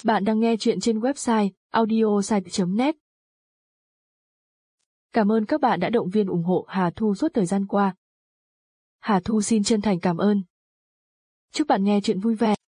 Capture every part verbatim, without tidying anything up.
Bạn đang nghe chuyện trên website audiosite chấm net. Cảm ơn các bạn đã động viên ủng hộ Hà Thu suốt thời gian qua. Hà Thu xin chân thành cảm ơn. Chúc bạn nghe chuyện vui vẻ.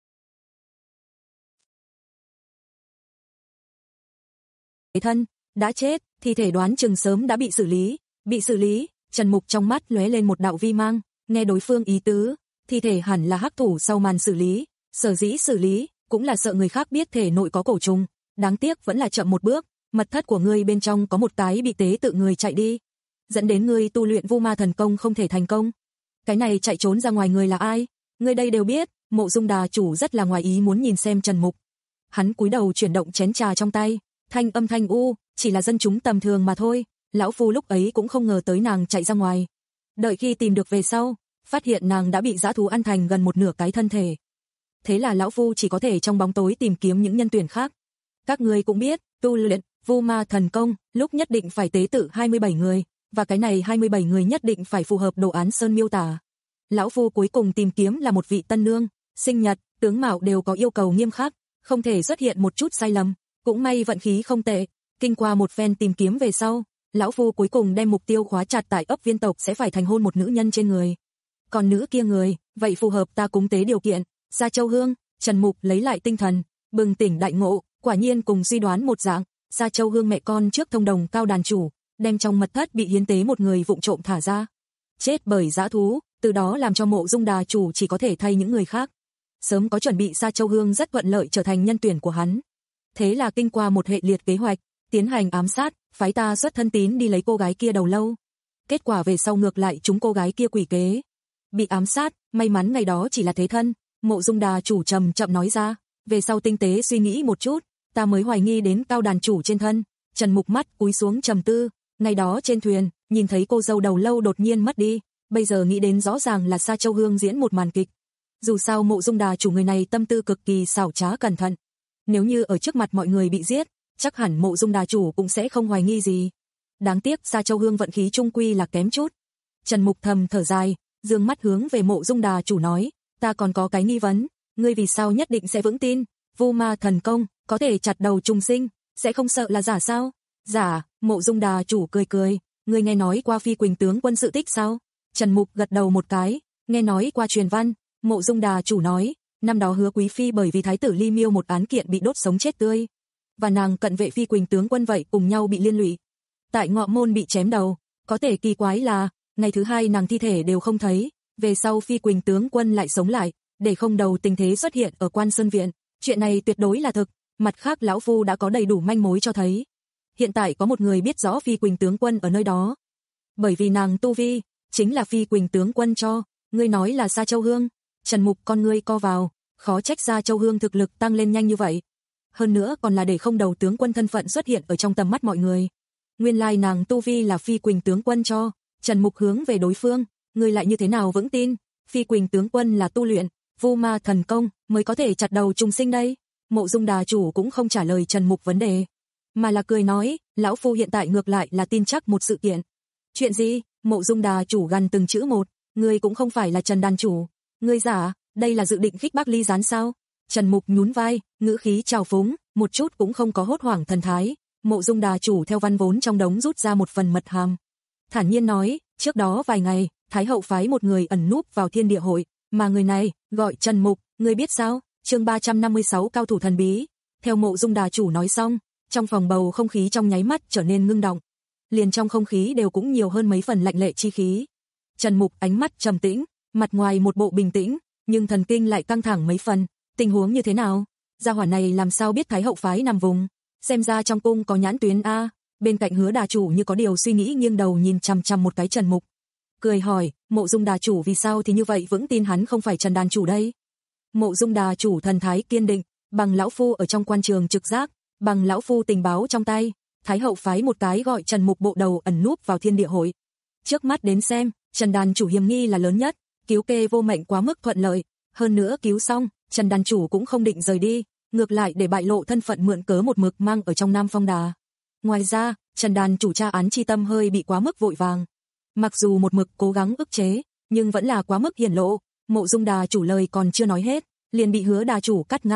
Thân, đã chết, thi thể đoán chừng sớm đã bị xử lý, bị xử lý, Trần Mục trong mắt lóe lên một đạo vi mang, nghe đối phương ý tứ, thi thể hẳn là hắc thủ sau màn xử lý, sở dĩ xử lý, cũng là sợ người khác biết thể nội có cổ trùng, đáng tiếc vẫn là chậm một bước, mật thất của ngươi bên trong có một cái bị tế tự người chạy đi, dẫn đến ngươi tu luyện Vu Ma thần công không thể thành công. Cái này chạy trốn ra ngoài người là ai? Ngươi đây đều biết. Mộ Dung Đà chủ rất là ngoài ý muốn nhìn xem Trần Mục. Hắn cúi đầu chuyển động chén trà trong tay, thanh âm thanh u, chỉ là dân chúng tầm thường mà thôi, lão phu lúc ấy cũng không ngờ tới nàng chạy ra ngoài. Đợi khi tìm được về sau, phát hiện nàng đã bị dã thú ăn thành gần một nửa cái thân thể. Thế là lão phu chỉ có thể trong bóng tối tìm kiếm những nhân tuyển khác. Các ngươi cũng biết, tu luyện Vu Ma thần công, lúc nhất định phải tế tự hai mươi bảy người, và cái này hai mươi bảy người nhất định phải phù hợp đồ án sơn miêu tả. Lão phu cuối cùng tìm kiếm là một vị tân nương, sinh nhật, tướng mạo đều có yêu cầu nghiêm khắc, không thể xuất hiện một chút sai lầm, cũng may vận khí không tệ, kinh qua một phen tìm kiếm về sau, lão phu cuối cùng đem mục tiêu khóa chặt tại ấp Viên tộc sẽ phải thành hôn một nữ nhân trên người. Còn nữ kia người, vậy phù hợp ta cúng tế điều kiện, Sa Châu Hương. Trần Mục lấy lại tinh thần, bừng tỉnh đại ngộ, quả nhiên cùng suy đoán một dạng, Sa Châu Hương mẹ con trước thông đồng Cao đàn chủ, đem trong mật thất bị hiến tế một người vụng trộm thả ra, chết bởi dã thú, từ đó làm cho Mộ Dung Đà chủ chỉ có thể thay những người khác. Sớm có chuẩn bị, Sa Châu Hương rất thuận lợi trở thành nhân tuyển của hắn. Thế là kinh qua một hệ liệt kế hoạch, tiến hành ám sát, phái ta xuất thân tín đi lấy cô gái kia đầu lâu. Kết quả về sau ngược lại chúng cô gái kia quỷ kế, bị ám sát, may mắn ngày đó chỉ là thế thân. Mộ Dung Đà chủ trầm chậm nói ra, về sau tinh tế suy nghĩ một chút, ta mới hoài nghi đến Cao đàn chủ trên thân. Trần Mục mắt cúi xuống trầm tư, ngày đó trên thuyền, nhìn thấy cô dâu đầu lâu đột nhiên mất đi, bây giờ nghĩ đến rõ ràng là Sa Châu Hương diễn một màn kịch. Dù sao Mộ Dung Đà chủ người này tâm tư cực kỳ xảo trá cẩn thận, nếu như ở trước mặt mọi người bị giết, chắc hẳn Mộ Dung Đà chủ cũng sẽ không hoài nghi gì. Đáng tiếc Sa Châu Hương vận khí trung quy là kém chút. Trần Mục thầm thở dài, dương mắt hướng về Mộ Dung Đà chủ nói, ta còn có cái nghi vấn, ngươi vì sao nhất định sẽ vững tin, Vu Ma thần công có thể chặt đầu trùng sinh, sẽ không sợ là giả sao? Giả? Mộ Dung Đà chủ cười cười, ngươi nghe nói qua Phi Quỳnh tướng quân sự tích sao? Trần Mục gật đầu một cái, nghe nói qua truyền văn. Mộ Dung Đà chủ nói, năm đó Hứa Quý phi bởi vì thái tử Ly Miêu một án kiện bị đốt sống chết tươi, và nàng cận vệ Phi Quỳnh tướng quân vậy cùng nhau bị liên lụy, tại Ngọ Môn bị chém đầu. Có thể kỳ quái là, ngày thứ hai nàng thi thể đều không thấy, về sau Phi Quỳnh tướng quân lại sống lại, để không đầu tình thế xuất hiện ở Quan Sơn viện, chuyện này tuyệt đối là thực. Mặt khác lão phu đã có đầy đủ manh mối cho thấy, hiện tại có một người biết rõ Phi Quỳnh tướng quân ở nơi đó, bởi vì nàng tu vi chính là Phi Quỳnh tướng quân cho. Ngươi nói là Sa Châu Hương? Trần Mục con ngươi co vào, khó trách Sa Châu Hương thực lực tăng lên nhanh như vậy, hơn nữa còn là để không đầu tướng quân thân phận xuất hiện ở trong tầm mắt mọi người. Nguyên lai nàng tu vi là Phi Quỳnh tướng quân cho. Trần Mục hướng về đối phương, ngươi lại như thế nào vững tin Phi Quỳnh tướng quân là tu luyện Vu Ma thần công mới có thể chặt đầu trùng sinh đây? Mộ Dung Đà chủ cũng không trả lời Trần Mục vấn đề, mà là cười nói, lão phu hiện tại ngược lại là tin chắc một sự kiện. Chuyện gì? Mộ Dung Đà chủ gằn từng chữ một, ngươi cũng không phải là Trần đàn chủ, ngươi giả, đây là dự định khích bác ly gián sao? Trần Mục nhún vai, ngữ khí trào phúng, một chút cũng không có hốt hoảng thần thái. Mộ Dung Đà chủ theo văn vốn trong đống rút ra một phần mật hàm, thản nhiên nói, trước đó vài ngày, Thái hậu phái một người ẩn núp vào Thiên Địa hội, mà người này gọi Trần Mục, ngươi biết sao? Chương ba trăm năm mươi sáu cao thủ thần bí. Theo Mộ Dung Đà chủ nói xong, trong phòng bầu không khí trong nháy mắt trở nên ngưng động, liền trong không khí đều cũng nhiều hơn mấy phần lạnh lệ chi khí. Trần Mục ánh mắt trầm tĩnh, mặt ngoài một bộ bình tĩnh, nhưng thần kinh lại căng thẳng mấy phần. Tình huống như thế nào? Gia hỏa này làm sao biết Thái hậu phái nằm vùng? Xem ra trong cung có nhãn tuyến a. Bên cạnh Hứa Đà chủ như có điều suy nghĩ nghiêng đầu nhìn chằm chằm một cái Trần Mục, cười hỏi, Mộ Dung Đà chủ vì sao thì như vậy vững tin hắn không phải Trần đàn chủ đây? Mộ Dung Đà chủ thần thái kiên định, bằng lão phu ở trong quan trường trực giác, bằng lão phu tình báo trong tay, Thái hậu phái một cái gọi Trần Mục bộ đầu ẩn núp vào Thiên Địa hội. Trước mắt đến xem, Trần đàn chủ hiểm nghi là lớn nhất, cứu kê vô mệnh quá mức thuận lợi, hơn nữa cứu xong, Trần đàn chủ cũng không định rời đi, ngược lại để bại lộ thân phận mượn cớ một mực mang ở trong Nam Phong Đà. Ngoài ra, Trần đàn chủ tra án chi tâm hơi bị quá mức vội vàng, mặc dù một mực cố gắng ức chế, nhưng vẫn là quá mức hiển lộ. Mộ Dung Đà chủ lời còn chưa nói hết, liền bị Hứa Đà chủ cắt ngang,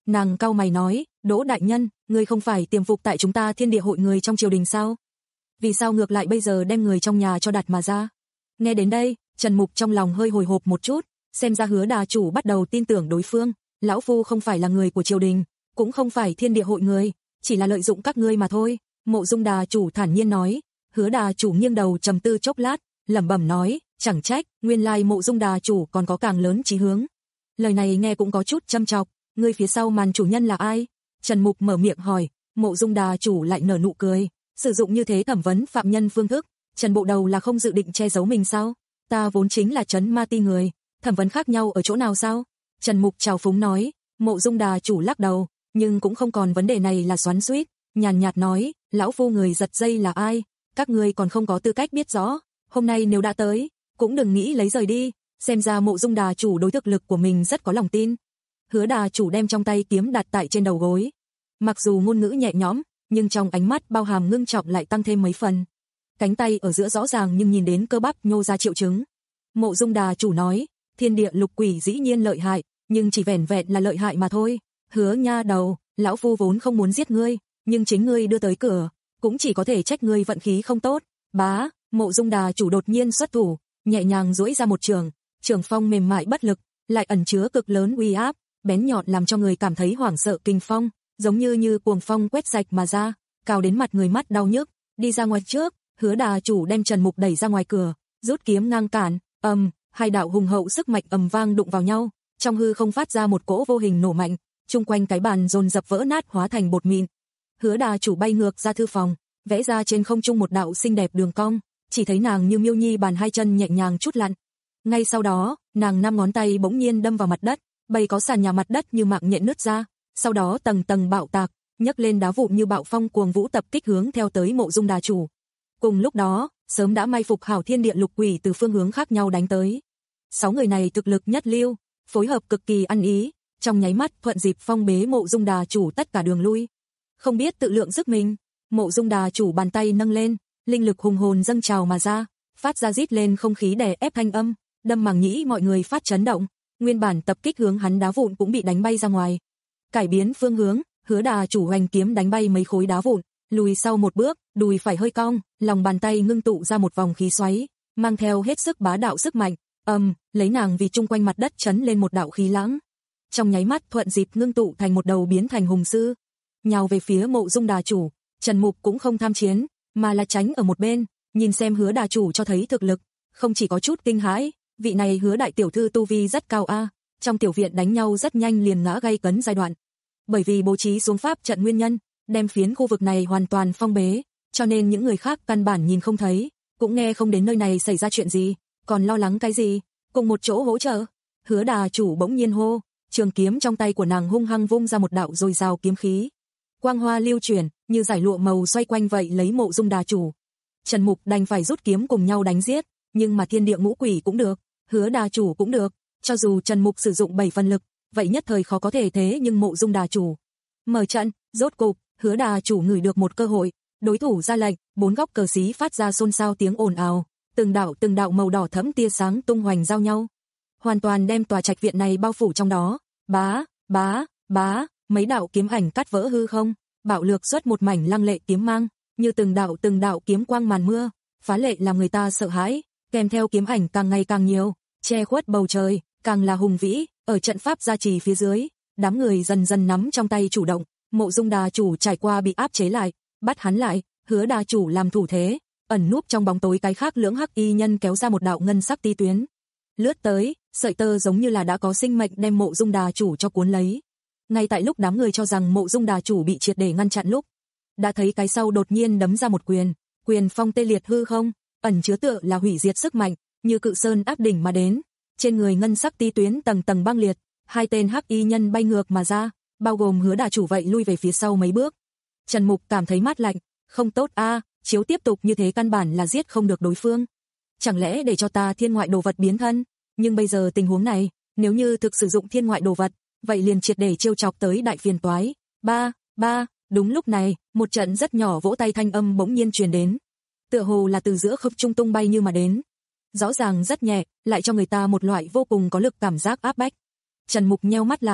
Nàng cau mày nói, Đỗ đại nhân, ngươi không phải tiềm phục tại chúng ta Thiên Địa hội người trong triều đình sao? Vì sao ngược lại bây giờ đem người trong nhà cho đặt mà ra? Nghe đến đây, Trần Mục trong lòng hơi hồi hộp một chút, xem ra Hứa đà chủ bắt đầu tin tưởng đối phương, lão phu không phải là người của triều đình, cũng không phải Thiên Địa hội người, chỉ là lợi dụng các ngươi mà thôi. Mộ Dung đà chủ thản nhiên nói. Hứa đà chủ nghiêng đầu trầm tư chốc lát, lẩm bẩm nói, chẳng trách, nguyên lai Mộ Dung đà chủ còn có càng lớn chí hướng. Lời này nghe cũng có chút châm chọc, ngươi phía sau màn chủ nhân là ai? Trần Mục mở miệng hỏi, Mộ Dung đà chủ lại nở nụ cười, sử dụng như thế thẩm vấn phạm nhân phương thức, Trần bộ đầu là không dự định che giấu mình sao? Ta vốn chính là trấn ma ti người, thẩm vấn khác nhau ở chỗ nào sao? Trần Mục trào phúng nói. Mộ Dung đà chủ lắc đầu, nhưng cũng không còn vấn đề này là xoắn xuýt, nhàn nhạt nói, lão phu người giật dây là ai? Các ngươi còn không có tư cách biết rõ, hôm nay nếu đã tới, cũng đừng nghĩ lấy rời đi, xem ra Mộ Dung đà chủ đối thực lực của mình rất có lòng tin. Hứa đà chủ đem trong tay kiếm đặt tại trên đầu gối. Mặc dù ngôn ngữ nhẹ nhõm, nhưng trong ánh mắt bao hàm ngưng trọng lại tăng thêm mấy phần. Cánh tay ở giữa rõ ràng nhưng nhìn đến cơ bắp nhô ra triệu chứng. Mộ Dung đà chủ nói, thiên địa lục quỷ dĩ nhiên lợi hại, nhưng chỉ vẻn vẹn là lợi hại mà thôi. Hứa nha đầu, lão phu vốn không muốn giết ngươi, nhưng chính ngươi đưa tới cửa, cũng chỉ có thể trách ngươi vận khí không tốt. Bá, Mộ Dung đà chủ đột nhiên xuất thủ, nhẹ nhàng duỗi ra một trường, trường phong mềm mại bất lực, lại ẩn chứa cực lớn uy áp, bén nhọn làm cho người cảm thấy hoảng sợ kinh phong, giống như như cuồng phong quét sạch mà ra, cao đến mặt người mắt đau nhức. Đi ra ngoài trước, Hứa đà chủ đem Trần Mục đẩy ra ngoài cửa, rút kiếm ngang cản, ầm, um, hai đạo hùng hậu sức mạnh ầm vang đụng vào nhau, trong hư không phát ra một cỗ vô hình nổ mạnh, chung quanh cái bàn dồn dập vỡ nát hóa thành bột mịn. Hứa đà chủ bay ngược ra thư phòng, vẽ ra trên không trung một đạo xinh đẹp đường cong, chỉ thấy nàng như miêu nhi bàn hai chân nhẹ nhàng chút lặn. Ngay sau đó, nàng năm ngón tay bỗng nhiên đâm vào mặt đất, bầy có sàn nhà mặt đất như mạng nhện nứt ra, sau đó tầng tầng bạo tạc, nhấc lên đá vụn như bạo phong cuồng vũ tập kích hướng theo tới Mộ Dung đà chủ. Cùng lúc đó, sớm đã mai phục hảo thiên địa lục quỷ từ phương hướng khác nhau đánh tới. Sáu người này thực lực nhất lưu, phối hợp cực kỳ ăn ý, trong nháy mắt thuận dịp phong bế Mộ Dung đà chủ tất cả đường lui. Không biết tự lượng sức mình, Mộ Dung đà chủ bàn tay nâng lên, linh lực hùng hồn dâng trào mà ra, phát ra rít lên không khí đè ép thanh âm, đâm màng nhĩ mọi người phát chấn động, nguyên bản tập kích hướng hắn đá vụn cũng bị đánh bay ra ngoài. Cải biến phương hướng, Hứa đà chủ hoành kiếm đánh bay mấy khối đá vụn, lùi sau một bước, đùi phải hơi cong, lòng bàn tay ngưng tụ ra một vòng khí xoáy, mang theo hết sức bá đạo sức mạnh, ầm, um, lấy nàng vì chung quanh mặt đất chấn lên một đạo khí lãng. Trong nháy mắt thuận dịp ngưng tụ thành một đầu biến thành hùng sư, nhào về phía Mộ Dung đà chủ. Trần Mục cũng không tham chiến, mà là tránh ở một bên, nhìn xem Hứa đà chủ cho thấy thực lực, không chỉ có chút kinh hãi, vị này Hứa đại tiểu thư tu vi rất cao a, trong tiểu viện đánh nhau rất nhanh liền ngã gay cấn giai đoạn. Bởi vì bố trí xuống pháp trận nguyên nhân, đem phiến khu vực này hoàn toàn phong bế, cho nên những người khác căn bản nhìn không thấy, cũng nghe không đến nơi này xảy ra chuyện gì, còn lo lắng cái gì, cùng một chỗ hỗ trợ. Hứa đà chủ bỗng nhiên hô, trường kiếm trong tay của nàng hung hăng vung ra một đạo dồi dào kiếm khí. Quang hoa lưu chuyển, như giải lụa màu xoay quanh vậy lấy Mộ Dung đà chủ. Trần Mục đành phải rút kiếm cùng nhau đánh giết, nhưng mà thiên địa ngũ quỷ cũng được, Hứa đà chủ cũng được, cho dù Trần Mục sử dụng bảy phần lực, vậy nhất thời khó có thể thế nhưng Mộ Dung đà chủ. Mở trận, rốt cục, Hứa đà chủ ngửi được một cơ hội, đối thủ ra lệnh, bốn góc cờ xí phát ra xôn xao tiếng ồn ào, từng đạo từng đạo màu đỏ thẫm tia sáng tung hoành giao nhau, hoàn toàn đem tòa trạch viện này bao phủ trong đó. Bá, bá, bá, mấy đạo kiếm ảnh cắt vỡ hư không, bạo lược xuất một mảnh lăng lệ kiếm mang, như từng đạo từng đạo kiếm quang màn mưa, phá lệ làm người ta sợ hãi, kèm theo kiếm ảnh càng ngày càng nhiều, che khuất bầu trời, càng là hùng vĩ, ở trận pháp gia trì phía dưới, đám người dần dần nắm trong tay chủ động. Mộ Dung đà chủ trải qua bị áp chế lại, bắt hắn lại, Hứa đà chủ làm thủ thế, ẩn núp trong bóng tối cái khác lưỡng hắc y nhân kéo ra một đạo ngân sắc ti tuyến, lướt tới, sợi tơ giống như là đã có sinh mệnh đem Mộ Dung đà chủ cho cuốn lấy. Ngay tại lúc đám người cho rằng Mộ Dung đà chủ bị triệt để ngăn chặn lúc, đã thấy cái sau đột nhiên đấm ra một quyền, quyền phong tê liệt hư không, ẩn chứa tựa là hủy diệt sức mạnh, như cự sơn áp đỉnh mà đến. Trên người ngân sắc ti tuyến tầng tầng băng liệt, hai tên hắc y nhân bay ngược mà ra, bao gồm Hứa đà chủ vậy lui về phía sau mấy bước. Trần Mục cảm thấy mát lạnh, không tốt a, à, chiếu tiếp tục như thế căn bản là giết không được đối phương. Chẳng lẽ để cho ta thiên ngoại đồ vật biến thân? Nhưng bây giờ tình huống này, nếu như thực sử dụng thiên ngoại đồ vật, vậy liền triệt để trêu chọc tới đại phiền toái. Ba, ba, đúng lúc này, một trận rất nhỏ vỗ tay thanh âm bỗng nhiên truyền đến. Tựa hồ là từ giữa không trung tung bay như mà đến. Rõ ràng rất nhẹ, lại cho người ta một loại vô cùng có lực cảm giác áp bách. Trần Mục nheo mắt lại,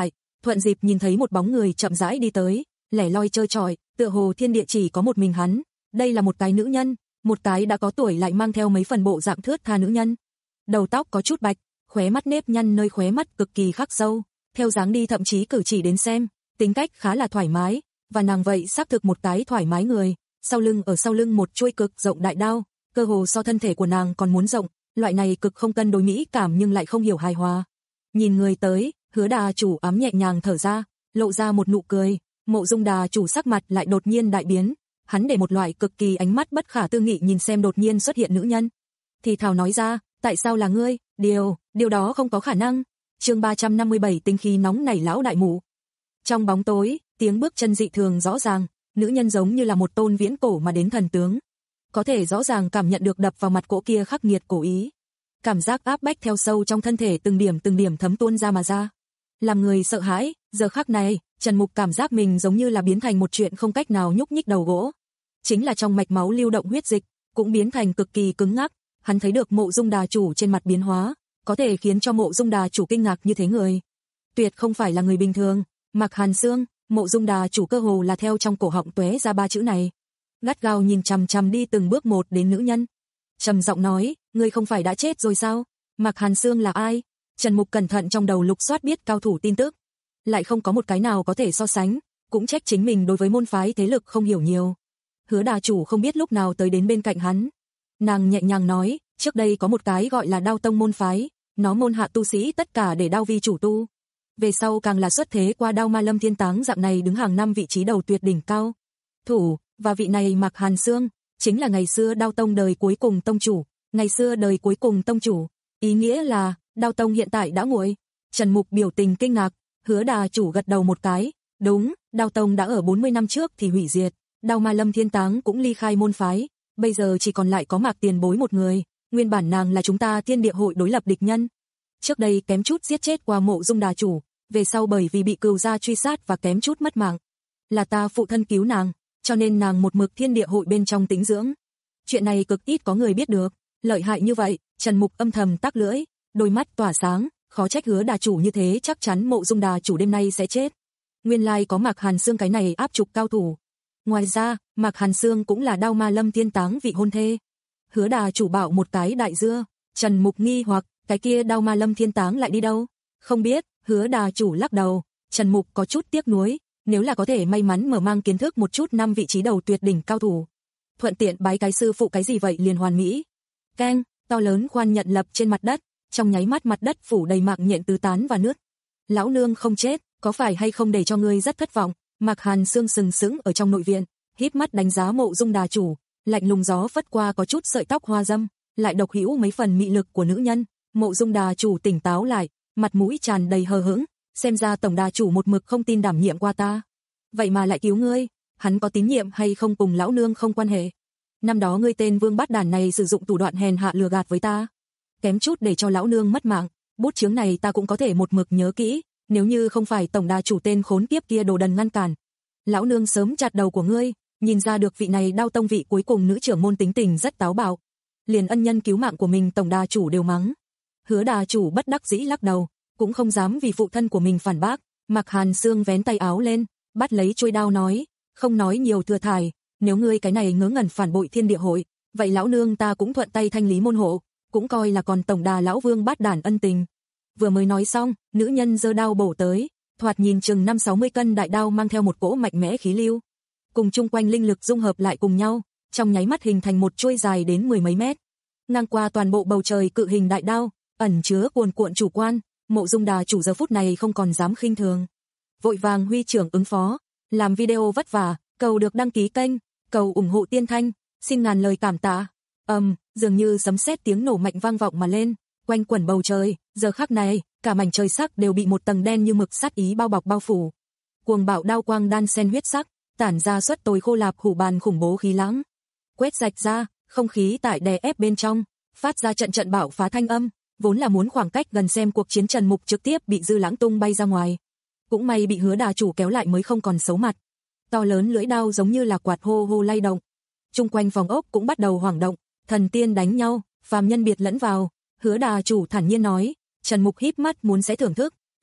thuận dịp nhìn thấy một bóng người chậm rãi đi tới, lẻ loi trơ trọi, tựa hồ thiên địa chỉ có một mình hắn. Đây là một cái nữ nhân, một cái đã có tuổi lại mang theo mấy phần bộ dạng thướt tha nữ nhân. Đầu tóc có chút bạch, khóe mắt nếp nhăn nơi khóe mắt cực kỳ khắc sâu, theo dáng đi thậm chí cử chỉ đến xem, tính cách khá là thoải mái, và nàng vậy xác thực một cái thoải mái người, sau lưng ở sau lưng một chuôi cực rộng đại đao, cơ hồ so thân thể của nàng còn muốn rộng, loại này cực không cân đối mỹ cảm nhưng lại không hiểu hài hòa. Nhìn người tới, Hứa Đà chủ ám nhẹ nhàng thở ra, lộ ra một nụ cười, Mộ Dung Đà chủ sắc mặt lại đột nhiên đại biến, hắn để một loại cực kỳ ánh mắt bất khả tư nghị nhìn xem đột nhiên xuất hiện nữ nhân. Thì thào nói ra, tại sao là ngươi? Điều, điều đó không có khả năng. Chương ba trăm năm mươi bảy tinh khí nóng nảy lão đại mụ. Trong bóng tối, tiếng bước chân dị thường rõ ràng, nữ nhân giống như là một tôn viễn cổ mà đến thần tướng. Có thể rõ ràng cảm nhận được đập vào mặt cỗ kia khắc nghiệt cổ ý. Cảm giác áp bách theo sâu trong thân thể từng điểm từng điểm thấm tuôn ra mà ra. Làm người sợ hãi, giờ khắc này, Trần Mục cảm giác mình giống như là biến thành một chuyện không cách nào nhúc nhích đầu gỗ. Chính là trong mạch máu lưu động huyết dịch, cũng biến thành cực kỳ cứng ngắc. Hắn thấy được Mộ Dung Đà chủ trên mặt biến hóa, có thể khiến cho Mộ Dung Đà chủ kinh ngạc như thế người. Tuyệt không phải là người bình thường, Mạc Hàn Sương, Mộ Dung Đà chủ cơ hồ là theo trong cổ họng tóe ra ba chữ này. Gắt gao nhìn chằm chằm đi từng bước một đến nữ nhân. Trầm giọng nói, ngươi không phải đã chết rồi sao? Mạc Hàn Sương là ai? Trần Mục cẩn thận trong đầu lục soát biết cao thủ tin tức, lại không có một cái nào có thể so sánh, cũng trách chính mình đối với môn phái thế lực không hiểu nhiều. Hứa Đà chủ không biết lúc nào tới đến bên cạnh hắn. Nàng nhẹ nhàng nói, trước đây có một cái gọi là Đao Tông môn phái, nó môn hạ tu sĩ tất cả để đao vi chủ tu. Về sau càng là xuất thế qua Đao Ma Lâm Thiên Táng dạng này đứng hàng năm vị trí đầu tuyệt đỉnh cao thủ, và vị này Mạc Hàn Sương chính là ngày xưa Đao Tông đời cuối cùng tông chủ, ngày xưa đời cuối cùng tông chủ, ý nghĩa là Đao Tông hiện tại đã nguội. Trần Mục biểu tình kinh ngạc, Hứa Đà chủ gật đầu một cái, đúng, Đao Tông đã ở bốn mươi năm trước thì hủy diệt, Đao Ma Lâm Thiên Táng cũng ly khai môn phái, bây giờ chỉ còn lại có Mạc tiền bối một người, nguyên bản nàng là chúng ta Thiên Địa hội đối lập địch nhân. Trước đây kém chút giết chết qua Mộ Dung Đà chủ, về sau bởi vì bị cừu gia truy sát và kém chút mất mạng, là ta phụ thân cứu nàng, cho nên nàng một mực Thiên Địa hội bên trong tĩnh dưỡng. Chuyện này cực ít có người biết được, lợi hại như vậy. Trần Mục âm thầm tắc lưỡi, đôi mắt tỏa sáng, khó trách Hứa Đà chủ như thế chắc chắn Mộ Dung Đà chủ đêm nay sẽ chết. Nguyên lai có Mạc Hàn Sương cái này áp trục cao thủ. Ngoài ra, Mạc Hàn Sương cũng là Đao Ma Lâm Thiên Táng vị hôn thê. Hứa Đà chủ bảo một cái đại dưa, Trần Mục nghi hoặc, cái kia Đao Ma Lâm Thiên Táng lại đi đâu? Không biết, Hứa Đà chủ lắc đầu. Trần Mục có chút tiếc nuối, nếu là có thể may mắn mở mang kiến thức một chút năm vị trí đầu tuyệt đỉnh cao thủ, thuận tiện bái cái sư phụ cái gì vậy liền hoàn mỹ. Keng, to lớn khoan nhận lập trên mặt đất, trong nháy mắt mặt đất phủ đầy mạng nhện tứ tán và nước. Lão nương không chết, có phải hay không để cho ngươi rất thất vọng? Mạc Hàn Sương sừng sững ở trong nội viện, híp mắt đánh giá Mộ Dung Đà chủ, lạnh lùng gió phất qua có chút sợi tóc hoa dâm, lại độc hữu mấy phần mị lực của nữ nhân. Mộ Dung Đà chủ tỉnh táo lại, mặt mũi tràn đầy hờ hững, xem ra tổng đà chủ một mực không tin đảm nhiệm qua ta, vậy mà lại cứu ngươi, hắn có tín nhiệm hay không cùng lão nương không quan hệ. Năm đó ngươi tên Vương Bát Đản này sử dụng thủ đoạn hèn hạ lừa gạt với ta, kém chút để cho lão nương mất mạng, bút chướng này ta cũng có thể một mực nhớ kỹ, nếu như không phải tổng đà chủ tên khốn kiếp kia đồ đần ngăn cản, lão nương sớm chặt đầu của ngươi. Nhìn ra được vị này Đao Tông vị cuối cùng nữ trưởng môn tính tình rất táo bạo, liền ân nhân cứu mạng của mình tổng đà chủ đều mắng. Hứa Đà chủ bất đắc dĩ lắc đầu, cũng không dám vì phụ thân của mình phản bác. Mạc Hàn Sương vén tay áo lên, bắt lấy chuôi đao nói, không nói nhiều thừa thải, nếu ngươi cái này ngớ ngẩn phản bội Thiên Địa hội, vậy lão nương ta cũng thuận tay thanh lý môn hộ, cũng coi là còn tổng đà lão Vương Bát Đản ân tình. Vừa mới nói xong, nữ nhân giơ đao bổ tới, thoạt nhìn chừng năm sáu mươi cân đại đao mang theo một cỗ mạnh mẽ khí lưu, cùng chung quanh linh lực dung hợp lại cùng nhau, trong nháy mắt hình thành một chuôi dài đến mười mấy mét, ngang qua toàn bộ bầu trời cự hình đại đao, ẩn chứa cuồn cuộn chủ quan. Mộ Dung Đà chủ giờ phút này không còn dám khinh thường, vội vàng huy trưởng ứng phó, làm video vất vả, cầu được đăng ký kênh, cầu ủng hộ Tiên Thanh, xin ngàn lời cảm tạ. Ầm, um, dường như sấm sét tiếng nổ mạnh vang vọng mà lên, quanh quẩn bầu trời, giờ khắc này, cả mảnh trời sắc đều bị một tầng đen như mực sát ý bao bọc bao phủ. Cuồng bạo đao quang đan xen huyết sắc, tản ra xuất tối khô lạp hủ bàn khủng bố khí lãng, quét rạch ra, không khí tại đè ép bên trong, phát ra trận trận bạo phá thanh âm. Vốn là muốn khoảng cách gần xem cuộc chiến, Trần Mục trực tiếp bị dư lãng tung bay ra ngoài. Cũng may bị Hứa Đà chủ kéo lại mới không còn xấu mặt. To lớn lưỡi đao giống như là quạt hô hô lay động. Trung quanh phòng ốc cũng bắt đầu hoảng động, thần tiên đánh nhau, phàm nhân biệt lẫn vào. Hứa Đà chủ thản nhiên nói, Trần Mục híp mắt muốn sẽ thưởng thức,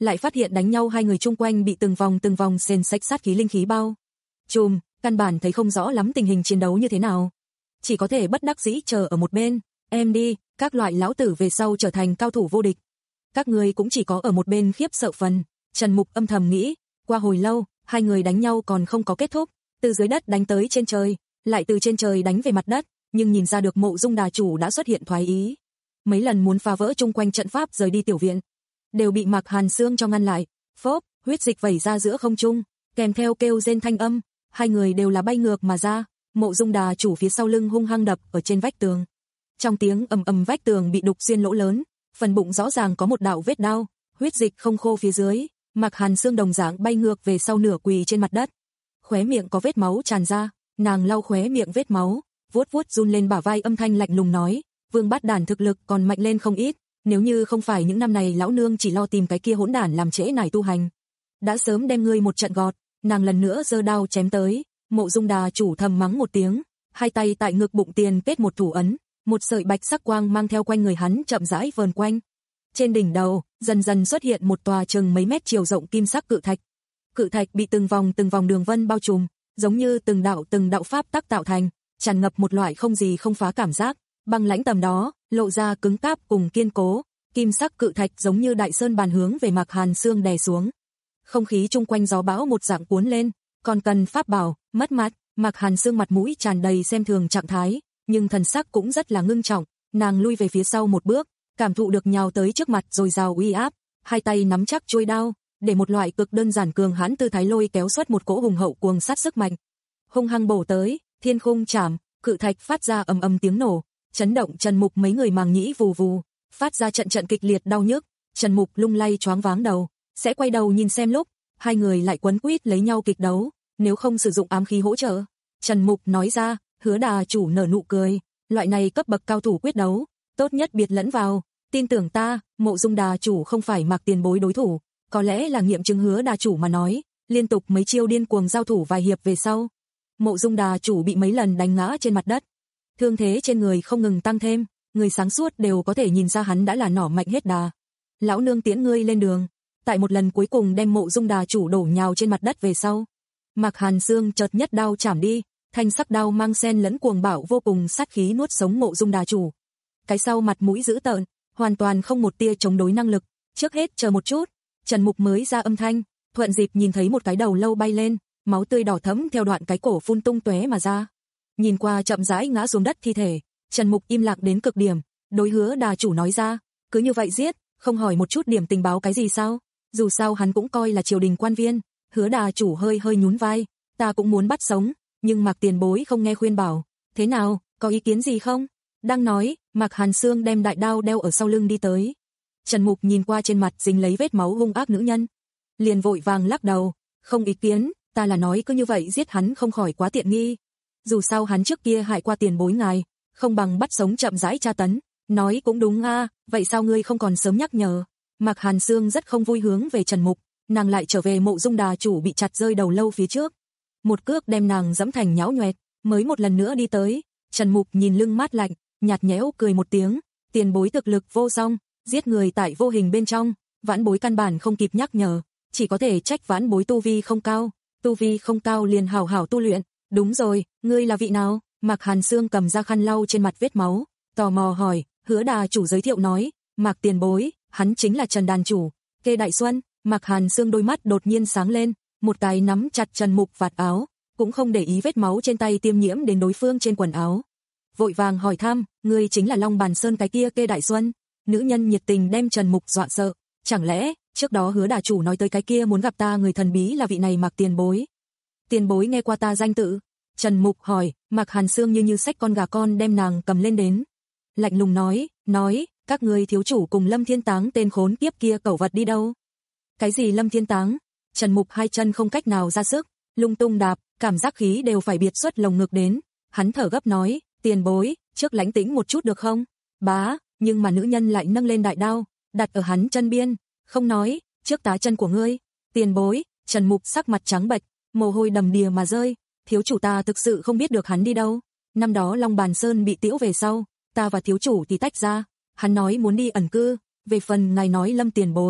lại phát hiện đánh nhau hai người chung quanh bị từng vòng từng vòng sền sạch sát khí linh khí bao trùm, căn bản thấy không rõ lắm tình hình chiến đấu như thế nào. Chỉ có thể bất đắc dĩ chờ ở một bên, em đi, các loại lão tử về sau trở thành cao thủ vô địch. Các người cũng chỉ có ở một bên khiếp sợ phần. Trần Mục âm thầm nghĩ, qua hồi lâu, hai người đánh nhau còn không có kết thúc, từ dưới đất đánh tới trên trời, lại từ trên trời đánh về mặt đất, nhưng nhìn ra được Mộ Dung đà chủ đã xuất hiện thoái ý. Mấy lần muốn phá vỡ chung quanh trận pháp rời đi tiểu viện, đều bị Mạc Hàn Xương cho ngăn lại. Phốp, huyết dịch vẩy ra giữa không trung, kèm theo kêu rên thanh âm, hai người đều là bay ngược mà ra. Mộ Dung đà chủ phía sau lưng hung hăng đập ở trên vách tường. Trong tiếng ầm ầm vách tường bị đục xuyên lỗ lớn, phần bụng rõ ràng có một đạo vết đao, huyết dịch không khô phía dưới. Mạc Hàn Xương đồng dạng bay ngược về sau nửa quỳ trên mặt đất. Khóe miệng có vết máu tràn ra, nàng lau khóe miệng vết máu, vuốt vuốt run lên bả vai, âm thanh lạnh lùng nói, Vương Bát Đản thực lực còn mạnh lên không ít, nếu như không phải những năm này lão nương chỉ lo tìm cái kia hỗn đản làm trễ nải tu hành, đã sớm đem ngươi một trận gọt. Nàng lần nữa giơ đao chém tới. Mộ Dung đà chủ thầm mắng một tiếng, hai tay tại ngực bụng tiền kết một thủ ấn, một sợi bạch sắc quang mang theo quanh người hắn chậm rãi vờn quanh. Trên đỉnh đầu, dần dần xuất hiện một tòa chừng mấy mét chiều rộng kim sắc cự thạch. Cự thạch bị từng vòng từng vòng đường vân bao trùm, giống như từng đạo từng đạo pháp tắc tạo thành, tràn ngập một loại không gì không phá cảm giác, băng lãnh tầm đó, lộ ra cứng cáp cùng kiên cố. Kim sắc cự thạch giống như đại sơn bàn hướng về Mạc Hàn Xương đè xuống. Không khí chung quanh gió bão một dạng cuốn lên, còn cần pháp bảo, mất mặt. Mạc Hàn Xương mặt mũi tràn đầy xem thường trạng thái, nhưng thần sắc cũng rất là ngưng trọng. Nàng lui về phía sau một bước, cảm thụ được nhào tới trước mặt rồi rào uy áp, hai tay nắm chắc chuôi đao, để một loại cực đơn giản cường hãn tư thái lôi kéo xuất một cỗ hùng hậu cuồng sát sức mạnh, hung hăng bổ tới. Thiên khung chạm, cự thạch phát ra ầm ầm tiếng nổ, chấn động Trần Mục mấy người màng nhĩ vù vù, phát ra trận trận kịch liệt đau nhức. Trần Mục lung lay choáng váng đầu, sẽ quay đầu nhìn xem lúc hai người lại quấn quýt lấy nhau kịch đấu, nếu không sử dụng ám khí hỗ trợ. Trần Mục nói ra. Hứa đà chủ nở nụ cười, loại này cấp bậc cao thủ quyết đấu, tốt nhất biệt lẫn vào, tin tưởng ta, Mộ Dung đà chủ không phải Mạc tiền bối đối thủ. Có lẽ là nghiệm chứng Hứa đà chủ mà nói, liên tục mấy chiêu điên cuồng giao thủ vài hiệp về sau, Mộ Dung đà chủ bị mấy lần đánh ngã trên mặt đất, thương thế trên người không ngừng tăng thêm, người sáng suốt đều có thể nhìn ra hắn đã là nỏ mạnh hết đà. Lão nương tiễn ngươi lên đường. Tại một lần cuối cùng đem Mộ Dung đà chủ đổ nhào trên mặt đất về sau, Mạc Hàn Xương chợt nhất đao chảm đi, thanh sắc đao mang sen lẫn cuồng bạo vô cùng sát khí nuốt sống Mộ Dung đà chủ. Cái sau mặt mũi dữ tợn, hoàn toàn không một tia chống đối năng lực. Trước hết chờ một chút, Trần Mục mới ra âm thanh, thuận dịp nhìn thấy một cái đầu lâu bay lên, máu tươi đỏ thẫm theo đoạn cái cổ phun tung tóe mà ra. Nhìn qua chậm rãi ngã xuống đất thi thể, Trần Mục im lặng đến cực điểm, đối Hứa đà chủ nói ra, cứ như vậy giết, không hỏi một chút điểm tình báo cái gì sao? Dù sao hắn cũng coi là triều đình quan viên. Hứa đà chủ hơi hơi nhún vai, ta cũng muốn bắt sống, nhưng Mạc tiền bối không nghe khuyên bảo, thế nào, có ý kiến gì không? Đang nói, Mạc Hàn Xương đem đại đao đeo ở sau lưng đi tới. Trần Mục nhìn qua trên mặt dính lấy vết máu hung ác nữ nhân, liền vội vàng lắc đầu, không ý kiến, ta là nói cứ như vậy giết hắn không khỏi quá tiện nghi. Dù sao hắn trước kia hại qua tiền bối ngài, không bằng bắt sống chậm rãi tra tấn. Nói cũng đúng a, vậy sao ngươi không còn sớm nhắc nhở? Mạc Hàn Xương rất không vui hướng về Trần Mục, nàng lại trở về Mộ Dung đà chủ bị chặt rơi đầu lâu phía trước, một cước đem nàng giẫm thành nhão nhoẹt, mới một lần nữa đi tới. Trần Mục nhìn lưng mát lạnh, nhạt nhẽo cười một tiếng, tiền bối thực lực vô song, giết người tại vô hình bên trong, vãn bối căn bản không kịp nhắc nhở, chỉ có thể trách vãn bối tu vi không cao, tu vi không cao liền hảo hảo tu luyện. Đúng rồi, ngươi là vị nào? Mạc Hàn Xương cầm ra khăn lau trên mặt vết máu, tò mò hỏi. Hứa đà chủ giới thiệu nói, Mạc tiền bối, hắn chính là Trần đàn chủ, Kê Đại Xuân. Mạc Hàn Xương đôi mắt đột nhiên sáng lên, một tay nắm chặt Trần Mục vạt áo, cũng không để ý vết máu trên tay tiêm nhiễm đến đối phương trên quần áo. Vội vàng hỏi thăm, ngươi chính là Long Bàn Sơn cái kia Kê Đại Xuân? Nữ nhân nhiệt tình đem Trần Mục dọa sợ, chẳng lẽ, trước đó Hứa đà chủ nói tới cái kia muốn gặp ta người thần bí là vị này Mạc tiền bối? Tiền bối nghe qua ta danh tự? Trần Mục hỏi. Mạc Hàn Xương như như xách con gà con đem nàng cầm lên đến, lạnh lùng nói, nói, các ngươi thiếu chủ cùng Lâm Thiên Táng tên khốn kiếp kia cẩu vật đi đâu? Cái gì Lâm Thiên Táng? Trần Mục hai chân không cách nào ra sức, lung tung đạp, cảm giác khí đều phải biệt xuất lồng ngực đến. Hắn thở gấp nói, tiền bối, trước lãnh tĩnh một chút được không? Bá, nhưng mà nữ nhân lại nâng lên đại đao, đặt ở hắn chân biên, không nói, trước tá chân của ngươi. Tiền bối, Trần Mục sắc mặt trắng bệch, mồ hôi đầm đìa mà rơi, thiếu chủ ta thực sự không biết được hắn đi đâu. Năm đó Long Bàn Sơn bị tiễu về sau, ta và thiếu chủ thì tách ra, hắn nói muốn đi ẩn cư, về phần ngài nói Lâm tiền bối,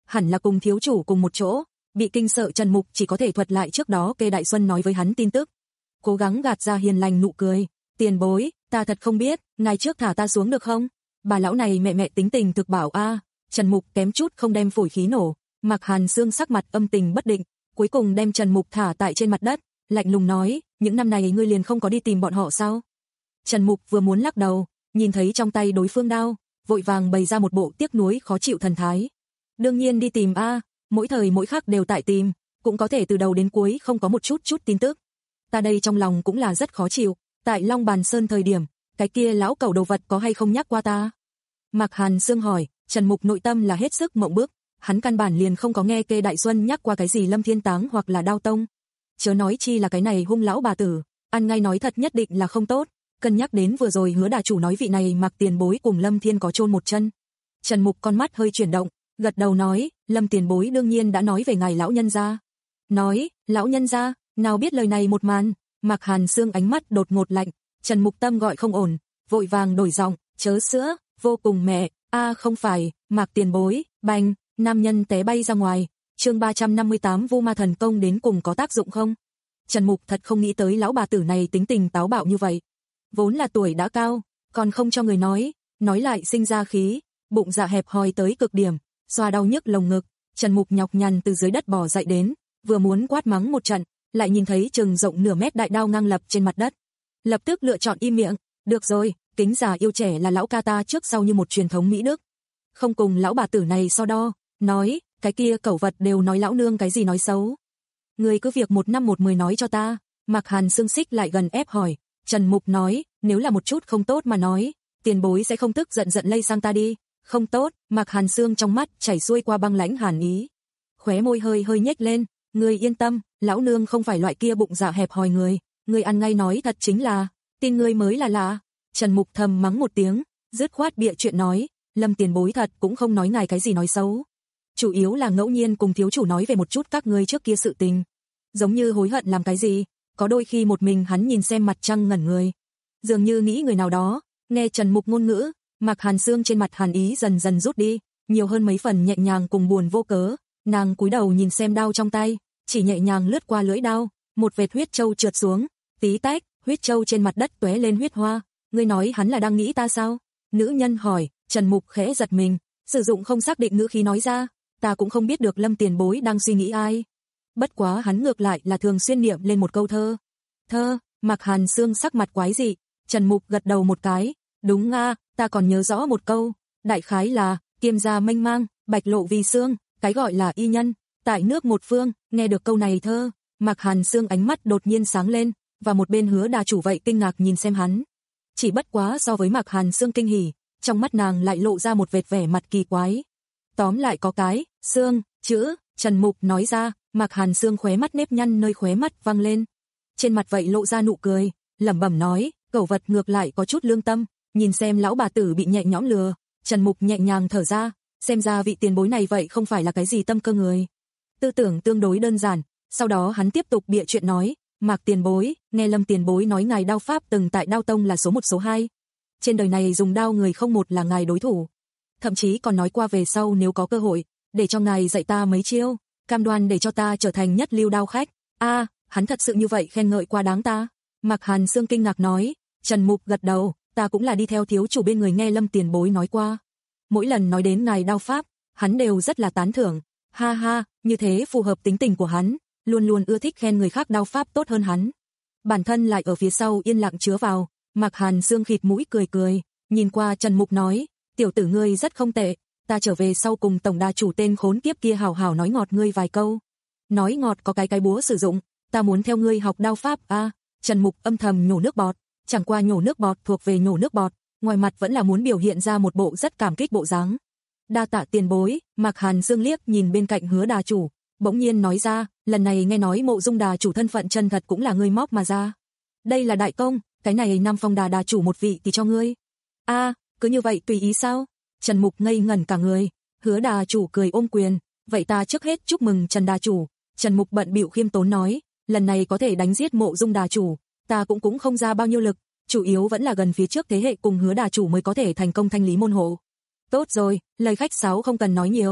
hẳn là cùng thiếu chủ cùng một chỗ. Bị kinh sợ Trần Mục chỉ có thể thuật lại trước đó Kê Đại Xuân nói với hắn tin tức. Cố gắng gạt ra hiền lành nụ cười. Tiền bối, ta thật không biết, ngài trước thả ta xuống được không? Bà lão này mẹ mẹ tính tình thực bảo a. Trần Mục kém chút không đem phổi khí nổ. Mạc Hàn Sương sắc mặt âm tình bất định, cuối cùng đem Trần Mục thả tại trên mặt đất, lạnh lùng nói, những năm này ngươi liền không có đi tìm bọn họ sao? Trần Mục vừa muốn lắc đầu, nhìn thấy trong tay đối phương đao, vội vàng bày ra một bộ tiếc nuối khó chịu thần thái. Đương nhiên đi tìm a, mỗi thời mỗi khắc đều tại tìm, cũng có thể từ đầu đến cuối không có một chút chút tin tức. Ta đây trong lòng cũng là rất khó chịu, tại Long Bàn Sơn thời điểm, cái kia lão cẩu đồ vật có hay không nhắc qua ta? Mạc Hàn Sương hỏi, Trần Mục nội tâm là hết sức mộng bức, hắn căn bản liền không có nghe Kê Đại Xuân nhắc qua cái gì Lâm Thiên Táng hoặc là Đao Tông. Chớ nói chi là cái này hung lão bà tử, ăn ngay nói thật nhất định là không tốt, cân nhắc đến vừa rồi Hứa đà chủ nói vị này Mạc tiền bối cùng Lâm Thiên có chôn một chân. Trần Mục con mắt hơi chuyển động, gật đầu nói, Lâm tiền bối đương nhiên đã nói về ngài lão nhân gia. Nói, lão nhân gia, nào biết lời này một màn, Mạc Hàn Sương ánh mắt đột ngột lạnh, Trần Mục tâm gọi không ổn, vội vàng đổi giọng, chớ sữa, vô cùng mẹ, a không phải, Mạc tiền bối, bành, nam nhân té bay ra ngoài. Chương ba trăm năm mươi tám Vu Ma thần công đến cùng có tác dụng không? Trần Mục thật không nghĩ tới lão bà tử này tính tình táo bạo như vậy. Vốn là tuổi đã cao, còn không cho người nói, nói lại sinh ra khí, bụng dạ hẹp hòi tới cực điểm, xoa đau nhức lồng ngực. Trần Mục nhọc nhằn từ dưới đất bò dậy đến, vừa muốn quát mắng một trận, lại nhìn thấy chừng rộng nửa mét đại đao ngang lập trên mặt đất. Lập tức lựa chọn im miệng, được rồi, kính già yêu trẻ là lão ca ta trước sau như một truyền thống Mỹ Đức. Không cùng lão bà tử này so đo, nói, cái kia cẩu vật đều nói lão nương cái gì nói xấu. Người cứ việc một năm một mười nói cho ta. Mạc Hàn Sương xích lại gần ép hỏi. Trần Mục nói, nếu là một chút không tốt mà nói, tiền bối sẽ không tức giận giận lây sang ta đi. Không tốt, Mạc Hàn Sương trong mắt chảy xuôi qua băng lãnh hàn ý. Khóe môi hơi hơi nhếch lên, người yên tâm, lão nương không phải loại kia bụng dạ hẹp hòi người, người ăn ngay nói thật chính là, tin người mới là lạ. Trần Mục thầm mắng một tiếng, dứt khoát bịa chuyện nói, Lâm tiền bối thật cũng không nói ngài cái gì nói xấu. Chủ yếu là ngẫu nhiên cùng thiếu chủ nói về một chút các ngươi trước kia sự tình. Giống như hối hận làm cái gì, có đôi khi một mình hắn nhìn xem mặt trăng ngẩn người. Dường như nghĩ người nào đó, nghe Trần Mục ngôn ngữ, Mạc Hàn Sương trên mặt hàn ý dần dần rút đi, nhiều hơn mấy phần nhẹ nhàng cùng buồn vô cớ. Nàng cúi đầu nhìn xem đao trong tay, chỉ nhẹ nhàng lướt qua lưỡi đao, một vệt huyết châu trượt xuống, tí tách, huyết châu trên mặt đất tóe lên huyết hoa. Ngươi nói hắn là đang nghĩ ta sao? Nữ nhân hỏi. Trần Mục khẽ giật mình, sử dụng không xác định ngữ khí nói ra, ta cũng không biết được Lâm tiền bối đang suy nghĩ ai. Bất quá hắn ngược lại là thường xuyên niệm lên một câu thơ. Thơ, Mạc Hàn Sương sắc mặt quái dị, Trần Mục gật đầu một cái, đúng nga, ta còn nhớ rõ một câu, đại khái là, kiêm gia mênh mang, bạch lộ vì xương, cái gọi là y nhân, tại nước một phương. Nghe được câu này thơ, Mạc Hàn Sương ánh mắt đột nhiên sáng lên, và một bên Hứa đà chủ vậy kinh ngạc nhìn xem hắn. Chỉ bất quá so với Mạc Hàn Sương kinh hỉ, trong mắt nàng lại lộ ra một vệt vẻ mặt kỳ quái. Tóm lại có cái, xương, chữ, Trần Mục nói ra, Mạc Hàn Sương khóe mắt nếp nhăn nơi khóe mắt văng lên. Trên mặt vậy lộ ra nụ cười, lẩm bẩm nói, cẩu vật ngược lại có chút lương tâm, nhìn xem lão bà tử bị nhẹ nhõm lừa. Trần Mục nhẹ nhàng thở ra, xem ra vị tiền bối này vậy không phải là cái gì tâm cơ người. Tư tưởng tương đối đơn giản, sau đó hắn tiếp tục bịa chuyện nói, Mạc tiền bối, nghe Lâm tiền bối nói ngài đao pháp từng tại Đao Tông là số một số hai. Trên đời này dùng đao người không một là ngài đối thủ. Thậm chí còn nói qua về sau nếu có cơ hội, để cho ngài dạy ta mấy chiêu, cam đoan để cho ta trở thành nhất lưu đao khách. A, à, hắn thật sự như vậy khen ngợi quá đáng ta. Mạc Hàn Sương kinh ngạc nói. Trần Mục gật đầu, ta cũng là đi theo thiếu chủ bên người nghe Lâm tiền bối nói qua. Mỗi lần nói đến ngài đao pháp, hắn đều rất là tán thưởng. Ha ha, như thế phù hợp tính tình của hắn, luôn luôn ưa thích khen người khác đao pháp tốt hơn hắn. Bản thân lại ở phía sau yên lặng chứa vào. Mạc Hàn Sương khịt mũi cười cười, nhìn qua Trần Mục nói, tiểu tử ngươi rất không tệ, ta trở về sau cùng tổng đà chủ tên khốn kiếp kia hảo hảo nói ngọt ngươi vài câu. Nói ngọt có cái cái búa sử dụng, ta muốn theo ngươi học đao pháp a. À, Trần Mục âm thầm nhổ nước bọt, chẳng qua nhổ nước bọt thuộc về nhổ nước bọt, ngoài mặt vẫn là muốn biểu hiện ra một bộ rất cảm kích bộ dáng. Đa tạ tiền bối. Mạc Hàn Sương liếc nhìn bên cạnh Hứa đà chủ, bỗng nhiên nói ra, lần này nghe nói Mộ Dung đà chủ thân phận chân thật cũng là ngươi móc mà ra. Đây là đại công, cái này Nam Phong đà đà chủ một vị thì cho ngươi. A, à, cứ như vậy tùy ý sao? Trần Mục ngây ngẩn cả người. Hứa đà chủ cười ôm quyền, vậy ta trước hết chúc mừng Trần đà chủ. Trần Mục bận bịu khiêm tốn nói, lần này có thể đánh giết Mộ Dung đà chủ, ta cũng cũng không ra bao nhiêu lực, chủ yếu vẫn là gần phía trước thế hệ cùng Hứa đà chủ mới có thể thành công thanh lý môn hộ. Tốt rồi, lời khách sáo không cần nói nhiều,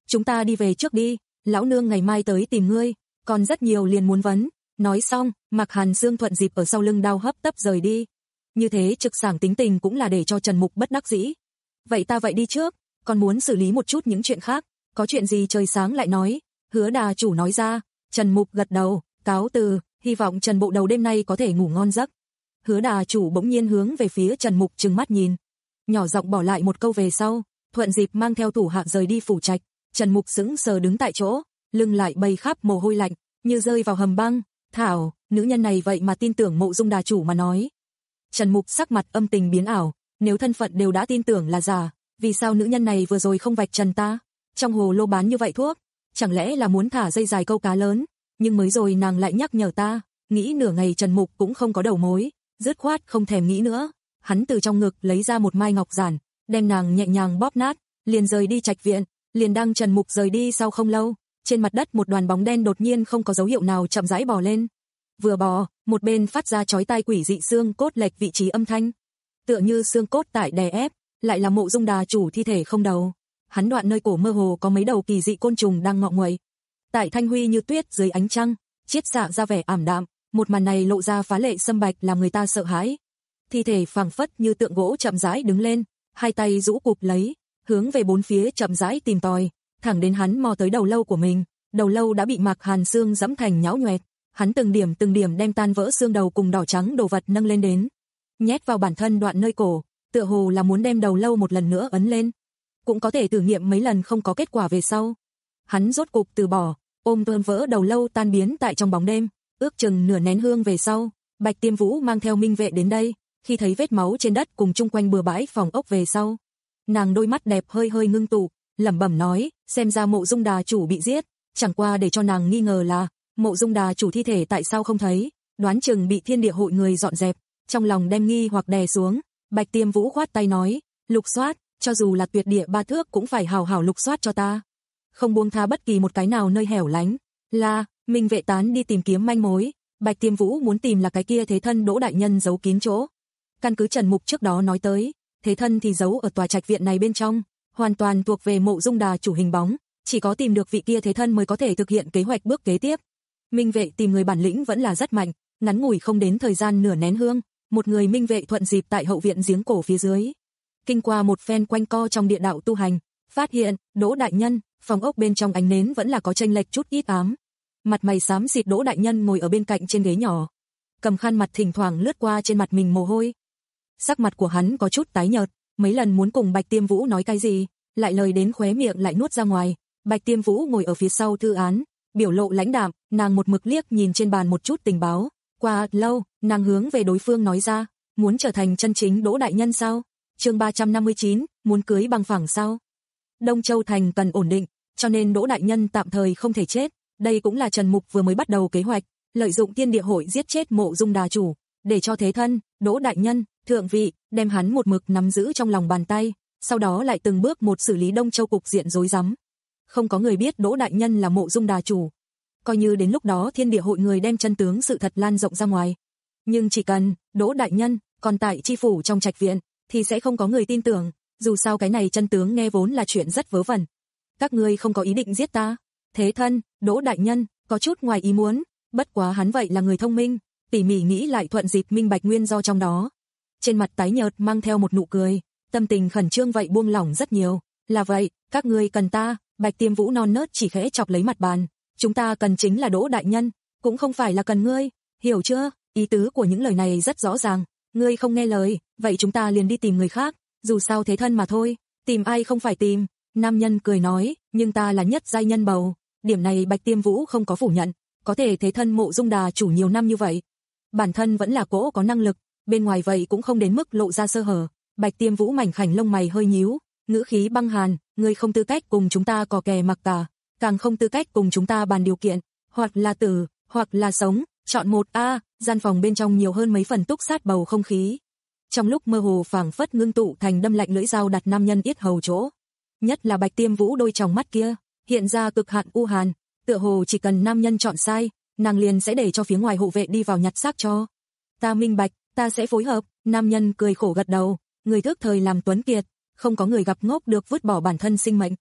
chúng ta đi về trước đi, lão nương ngày mai tới tìm ngươi, còn rất nhiều liền muốn vấn. Nói xong, Mạc Hàn Sương thuận dịp ở sau lưng đao hấp tấp rời đi. Như thế trực sảng tính tình cũng là để cho Trần Mục bất đắc dĩ. Vậy ta vậy đi trước, còn muốn xử lý một chút những chuyện khác, có chuyện gì trời sáng lại nói. Hứa đà chủ nói ra. Trần Mục gật đầu, cáo từ, hy vọng Trần bộ đầu đêm nay có thể ngủ ngon giấc. Hứa đà chủ bỗng nhiên hướng về phía Trần Mục trừng mắt nhìn, nhỏ giọng bỏ lại một câu về sau, thuận dịp mang theo thủ hạ rời đi phủ trạch. Trần Mục sững sờ đứng tại chỗ, lưng lại bay khắp mồ hôi lạnh, như rơi vào hầm băng. Thảo, nữ nhân này vậy mà tin tưởng Mộ Dung đà chủ mà nói. Trần Mục sắc mặt âm tình biến ảo, nếu thân phận đều đã tin tưởng là giả, vì sao nữ nhân này vừa rồi không vạch trần ta? Trong hồ lô bán như vậy thuốc, chẳng lẽ là muốn thả dây dài câu cá lớn? Nhưng mới rồi nàng lại nhắc nhở ta, nghĩ nửa ngày Trần Mục cũng không có đầu mối, dứt khoát không thèm nghĩ nữa. Hắn từ trong ngực lấy ra một mai ngọc giản, đem nàng nhẹ nhàng bóp nát, liền rời đi trạch viện. Liền đang Trần Mục rời đi sau không lâu, trên mặt đất một đoàn bóng đen đột nhiên không có dấu hiệu nào chậm rãi bò lên. Vừa bò, một bên phát ra chói tai quỷ dị xương cốt lệch vị trí âm thanh. Tựa như xương cốt tại đè ép, lại là Mộ Dung đà chủ thi thể không đầu. Hắn đoạn nơi cổ mơ hồ có mấy đầu kỳ dị côn trùng đang ngọ nguậy. Tại thanh huy như tuyết dưới ánh trăng, chiết xạ ra vẻ ảm đạm, một màn này lộ ra phá lệ xâm bạch làm người ta sợ hãi. Thi thể phảng phất như tượng gỗ chậm rãi đứng lên, hai tay rũ cụp lấy, hướng về bốn phía chậm rãi tìm tòi, thẳng đến hắn mò tới đầu lâu của mình. Đầu lâu đã bị Mạc Hàn Sương giẫm thành nhão nhoẹt, hắn từng điểm từng điểm đem tan vỡ xương đầu cùng đỏ trắng đồ vật nâng lên đến, nhét vào bản thân đoạn nơi cổ, tựa hồ là muốn đem đầu lâu một lần nữa ấn lên. Cũng có thể thử nghiệm mấy lần không có kết quả về sau, hắn rốt cục từ bỏ, ôm tuôn vỡ đầu lâu tan biến tại trong bóng đêm. Ước chừng nửa nén hương về sau, Bạch Tiêm Vũ mang theo minh vệ đến đây, khi thấy vết máu trên đất cùng chung quanh bừa bãi phòng ốc về sau, nàng đôi mắt đẹp hơi hơi ngưng tụ, lẩm bẩm nói, xem ra Mộ Dung đà chủ bị giết, chẳng qua để cho nàng nghi ngờ là, Mộ Dung đà chủ thi thể tại sao không thấy, đoán chừng bị thiên địa hội người dọn dẹp, trong lòng đem nghi hoặc đè xuống. Bạch Tiêm Vũ khoát tay nói, lục soát, cho dù là tuyệt địa ba thước cũng phải hào hào lục soát cho ta, không buông tha bất kỳ một cái nào nơi hẻo lánh. Là, minh vệ tán đi tìm kiếm manh mối, Bạch Tiêm Vũ muốn tìm là cái kia thế thân Đỗ đại nhân giấu kín chỗ. Căn cứ Trần Mục trước đó nói tới, thế thân thì giấu ở tòa trạch viện này bên trong, hoàn toàn thuộc về Mộ Dung đà chủ hình bóng, chỉ có tìm được vị kia thế thân mới có thể thực hiện kế hoạch bước kế tiếp. Minh vệ tìm người bản lĩnh vẫn là rất mạnh, ngắn ngủi không đến thời gian nửa nén hương, một người minh vệ thuận dịp tại hậu viện giếng cổ phía dưới, kinh qua một phen quanh co trong địa đạo tu hành, phát hiện, Đỗ đại nhân, phòng ốc bên trong ánh nến vẫn là có chênh lệch chút ít ám. Mặt mày xám xịt Đỗ đại nhân ngồi ở bên cạnh trên ghế nhỏ, cầm khăn mặt thỉnh thoảng lướt qua trên mặt mình mồ hôi. Sắc mặt của hắn có chút tái nhợt, mấy lần muốn cùng Bạch Tiêm Vũ nói cái gì, lại lời đến khóe miệng lại nuốt ra ngoài. Bạch Tiêm Vũ ngồi ở phía sau thư án, biểu lộ lãnh đạm, nàng một mực liếc nhìn trên bàn một chút tình báo. Qua lâu, nàng hướng về đối phương nói ra, muốn trở thành chân chính Đỗ đại nhân sao? Chương ba trăm năm mươi chín, muốn cưới bằng phẳng sao? Đông Châu thành cần ổn định, cho nên Đỗ đại nhân tạm thời không thể chết. Đây cũng là Trần Mục vừa mới bắt đầu kế hoạch, lợi dụng Thiên Địa hội giết chết Mộ Dung đà chủ, để cho thế thân Đỗ đại nhân thượng vị, đem hắn một mực nắm giữ trong lòng bàn tay, sau đó lại từng bước một xử lý Đông Châu cục diện rối rắm. Không có người biết Đỗ đại nhân là Mộ Dung đà chủ, coi như đến lúc đó Thiên Địa hội người đem chân tướng sự thật lan rộng ra ngoài, nhưng chỉ cần Đỗ đại nhân còn tại chi phủ trong trạch viện thì sẽ không có người tin tưởng, dù sao cái này chân tướng nghe vốn là chuyện rất vớ vẩn. Các ngươi không có ý định giết ta? Thế thân Đỗ đại nhân có chút ngoài ý muốn, bất quá hắn vậy là người thông minh, tỉ mỉ nghĩ lại thuận dịp minh bạch nguyên do trong đó. Trên mặt tái nhợt mang theo một nụ cười, tâm tình khẩn trương vậy buông lỏng rất nhiều. Là vậy, các ngươi cần ta? Bạch Tiêm Vũ non nớt chỉ khẽ chọc lấy mặt bàn, chúng ta cần chính là Đỗ đại nhân, cũng không phải là cần ngươi, hiểu chưa? Ý tứ của những lời này rất rõ ràng, ngươi không nghe lời, vậy chúng ta liền đi tìm người khác, dù sao thế thân mà thôi, tìm ai không phải tìm. Nam nhân cười nói, nhưng ta là nhất giai nhân bầu, điểm này Bạch Tiêm Vũ không có phủ nhận, có thể thế thân Mộ Dung đà chủ nhiều năm như vậy, bản thân vẫn là cỗ có năng lực, bên ngoài vậy cũng không đến mức lộ ra sơ hở. Bạch Tiêm Vũ mảnh khảnh lông mày hơi nhíu, ngữ khí băng hàn, ngươi không tư cách cùng chúng ta cò kè mặc cả, càng không tư cách cùng chúng ta bàn điều kiện, hoặc là tử, hoặc là sống, chọn một a. Gian phòng bên trong nhiều hơn mấy phần túc sát bầu không khí, trong lúc mơ hồ phảng phất ngưng tụ thành đâm lạnh lưỡi dao đặt nam nhân yết hầu chỗ, nhất là Bạch Tiêm Vũ đôi tròng mắt kia hiện ra cực hạn u hàn, tựa hồ chỉ cần nam nhân chọn sai, nàng liền sẽ để cho phía ngoài hộ vệ đi vào nhặt xác cho. Ta minh bạch, ta sẽ phối hợp. Nam nhân cười khổ gật đầu, người thức thời làm tuấn kiệt, không có người gặp ngốc được vứt bỏ bản thân sinh mệnh.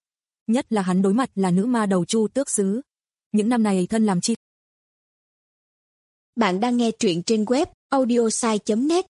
nhất là hắn đối mặt là nữ ma đầu Chu Tước Sứ. Những năm này thân làm chi. Bạn đang nghe truyện trên web audiosai chấm net.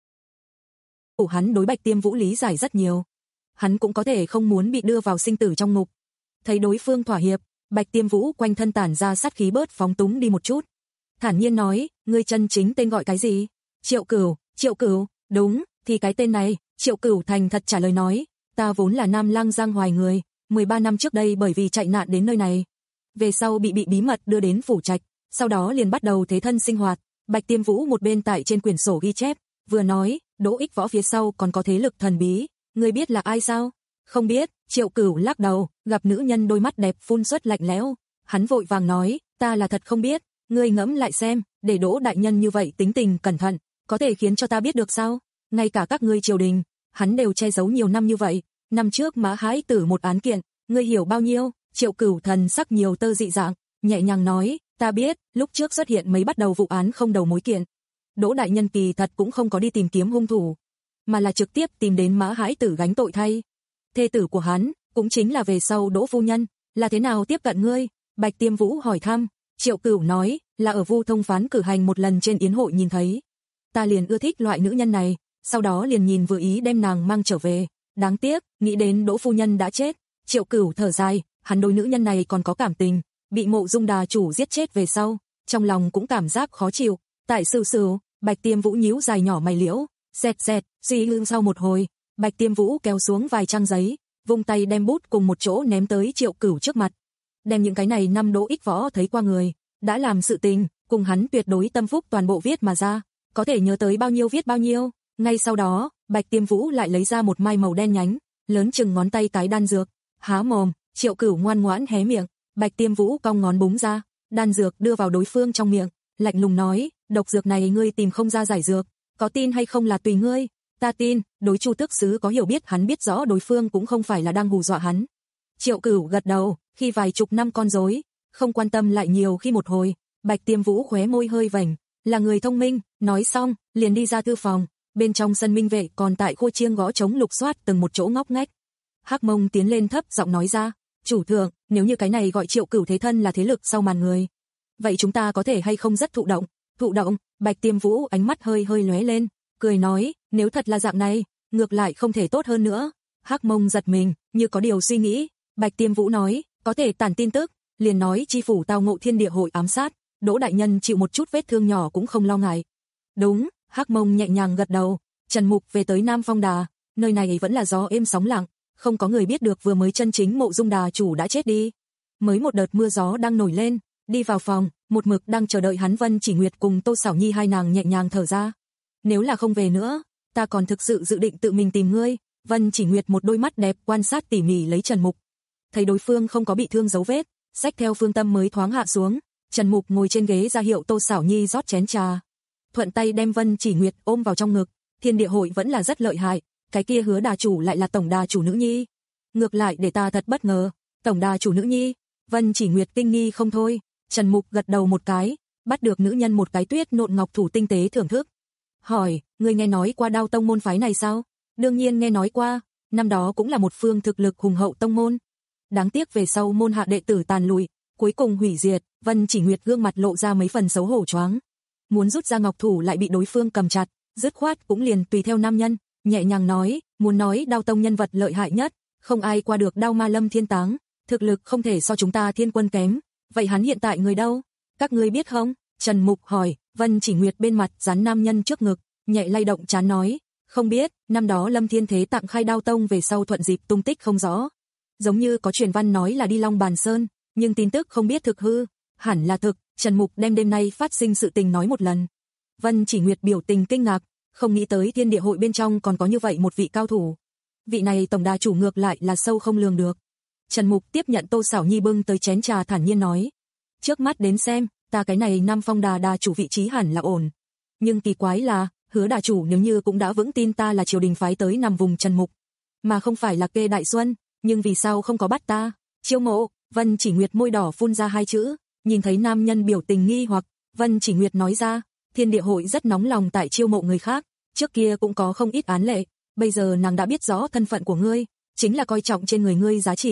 Ủ hắn đối Bạch Tiêm Vũ lý giải rất nhiều. Hắn cũng có thể không muốn bị đưa vào sinh tử trong ngục. Thấy đối phương thỏa hiệp, Bạch Tiêm Vũ quanh thân tản ra sát khí bớt phóng túng đi một chút. Thản nhiên nói, ngươi chân chính tên gọi cái gì? Triệu Cửu, Triệu Cửu, đúng, thì cái tên này. Triệu Cửu thành thật trả lời nói, ta vốn là Nam Lăng Giang Hoài người, mười ba năm trước đây bởi vì chạy nạn đến nơi này. Về sau bị bị bí mật đưa đến phủ trạch, sau đó liền bắt đầu thế thân sinh hoạt. Bạch Tiêm Vũ một bên tại trên quyển sổ ghi chép, vừa nói, Đỗ Ích Võ phía sau còn có thế lực thần bí, ngươi biết là ai sao? Không biết. Triệu Cửu lắc đầu, gặp nữ nhân đôi mắt đẹp phun xuất lạnh lẽo, hắn vội vàng nói, ta là thật không biết, ngươi ngẫm lại xem, để Đỗ đại nhân như vậy tính tình cẩn thận, có thể khiến cho ta biết được sao? Ngay cả các ngươi triều đình, hắn đều che giấu nhiều năm như vậy, năm trước Mã Hãi Tử một án kiện, ngươi hiểu bao nhiêu? Triệu Cửu thần sắc nhiều tơ dị dạng, nhẹ nhàng nói, ta biết, lúc trước xuất hiện mấy bắt đầu vụ án không đầu mối kiện. Đỗ đại nhân kỳ thật cũng không có đi tìm kiếm hung thủ, mà là trực tiếp tìm đến Mã Hãi Tử gánh tội thay. Thê tử của hắn, cũng chính là về sau Đỗ phu nhân, là thế nào tiếp cận ngươi? Bạch Tiêm Vũ hỏi thăm. Triệu Cửu nói, là ở Vu Thông phán cử hành một lần trên yến hội nhìn thấy. Ta liền ưa thích loại nữ nhân này, sau đó liền nhìn vừa ý đem nàng mang trở về. Đáng tiếc, nghĩ đến Đỗ phu nhân đã chết. Triệu Cửu thở dài, hắn đối nữ nhân này còn có cảm tình, bị Mộ Dung đà chủ giết chết về sau, trong lòng cũng cảm giác khó chịu. Tại Sửu Sửu, Bạch Tiêm Vũ nhíu dài nhỏ mày liễu, xẹt xẹt, suy ngưng sau một hồi, Bạch Tiêm Vũ kéo xuống vài trang giấy, vung tay đem bút cùng một chỗ ném tới Triệu Cửu trước mặt. Đem những cái này năm Đỗ Ích Võ thấy qua người, đã làm sự tình, cùng hắn tuyệt đối tâm phúc toàn bộ viết mà ra, có thể nhớ tới bao nhiêu viết bao nhiêu. Ngay sau đó, Bạch Tiêm Vũ lại lấy ra một mai màu đen nhánh, lớn chừng ngón tay cái đan dược, há mồm, Triệu Cửu ngoan ngoãn hé miệng, Bạch Tiêm Vũ cong ngón búng ra, đan dược đưa vào đối phương trong miệng, lạnh lùng nói, độc dược này ngươi tìm không ra giải dược, có tin hay không là tùy ngươi. Ta tin. Đối Chu Tước Sứ có hiểu biết, hắn biết rõ đối phương cũng không phải là đang hù dọa hắn. Triệu Cửu gật đầu, khi vài chục năm con rối, không quan tâm lại nhiều khi một hồi. Bạch Tiêm Vũ khóe môi hơi vểnh, là người thông minh, nói xong, liền đi ra thư phòng, bên trong sân minh vệ còn tại khô chiêng gõ trống lục soát từng một chỗ ngóc ngách. Hắc Mông tiến lên thấp giọng nói ra, chủ thượng, nếu như cái này gọi Triệu Cửu thế thân là thế lực sau màn người, vậy chúng ta có thể hay không rất thụ động? Thụ động? Bạch Tiêm Vũ ánh mắt hơi hơi lóe lên, cười nói, nếu thật là dạng này, ngược lại không thể tốt hơn nữa. Hắc Mông giật mình, như có điều suy nghĩ. Bạch Tiêm Vũ nói, có thể tản tin tức, liền nói chi phủ tao ngộ thiên địa hội ám sát, Đỗ đại nhân chịu một chút vết thương nhỏ cũng không lo ngại. Đúng. Hắc Mông nhẹ nhàng gật đầu. Trần Mục về tới Nam Phong Đà, nơi này vẫn là gió êm sóng lặng, không có người biết được vừa mới chân chính Mộ Dung đà chủ đã chết đi. Mới một đợt mưa gió đang nổi lên, đi vào phòng, một mực đang chờ đợi hắn Vân Chỉ Nguyệt cùng Tô Sảo Nhi hai nàng nhẹ nhàng thở ra. Nếu là không về nữa, ta còn thực sự dự định tự mình tìm ngươi. Vân Chỉ Nguyệt một đôi mắt đẹp quan sát tỉ mỉ lấy Trần Mục, thấy đối phương không có bị thương dấu vết, xách theo phương tâm mới thoáng hạ xuống. Trần Mục ngồi trên ghế ra hiệu Tô Sảo Nhi rót chén trà, thuận tay đem Vân Chỉ Nguyệt ôm vào trong ngực. Thiên địa hội vẫn là rất lợi hại, cái kia Hứa đà chủ lại là tổng đà chủ nữ nhi, ngược lại để ta thật bất ngờ. Tổng đà chủ nữ nhi? Vân Chỉ Nguyệt kinh nghi không thôi. Trần Mục gật đầu một cái, bắt được nữ nhân một cái tuyết nộn ngọc thủ tinh tế thưởng thức. Hỏi, ngươi nghe nói qua Đao tông môn phái này sao? Đương nhiên nghe nói qua, năm đó cũng là một phương thực lực hùng hậu tông môn. Đáng tiếc về sau môn hạ đệ tử tàn lụi, cuối cùng hủy diệt. Vân Chỉ Nguyệt gương mặt lộ ra mấy phần xấu hổ choáng. Muốn rút ra ngọc thủ lại bị đối phương cầm chặt, dứt khoát cũng liền tùy theo nam nhân, nhẹ nhàng nói, muốn nói Đao tông nhân vật lợi hại nhất, không ai qua được Đao Ma Lâm Thiên Táng, thực lực không thể so chúng ta Thiên Quân kém. Vậy hắn hiện tại người đâu? Các ngươi biết không? Trần Mục hỏi. Vân Chỉ Nguyệt bên mặt dán nam nhân trước ngực, nhẹ lay động trán nói, không biết. Năm đó Lâm Thiên Thế tặng khai Đao tông về sau thuận dịp tung tích không rõ, giống như có truyền văn nói là đi Long Bàn Sơn, nhưng tin tức không biết thực hư. Hẳn là thực. Trần Mục đem đêm nay phát sinh sự tình nói một lần. Vân Chỉ Nguyệt biểu tình kinh ngạc, không nghĩ tới thiên địa hội bên trong còn có như vậy một vị cao thủ. Vị này tổng đà chủ ngược lại là sâu không lường được. Trần Mục tiếp nhận Tô Sảo Nhi bưng tới chén trà thản nhiên nói, trước mắt đến xem, ta cái này Nam Phong đà đà chủ vị trí hẳn là ổn. Nhưng kỳ quái là, Hứa đà chủ nếu như cũng đã vững tin ta là triều đình phái tới nằm vùng Trần Mục, mà không phải là Kê Đại Xuân, nhưng vì sao không có bắt ta? Chiêu mộ? Vân Chỉ Nguyệt môi đỏ phun ra hai chữ, nhìn thấy nam nhân biểu tình nghi hoặc, Vân Chỉ Nguyệt nói ra, thiên địa hội rất nóng lòng tại chiêu mộ người khác, trước kia cũng có không ít án lệ, bây giờ nàng đã biết rõ thân phận của ngươi, chính là coi trọng trên người ngươi giá trị,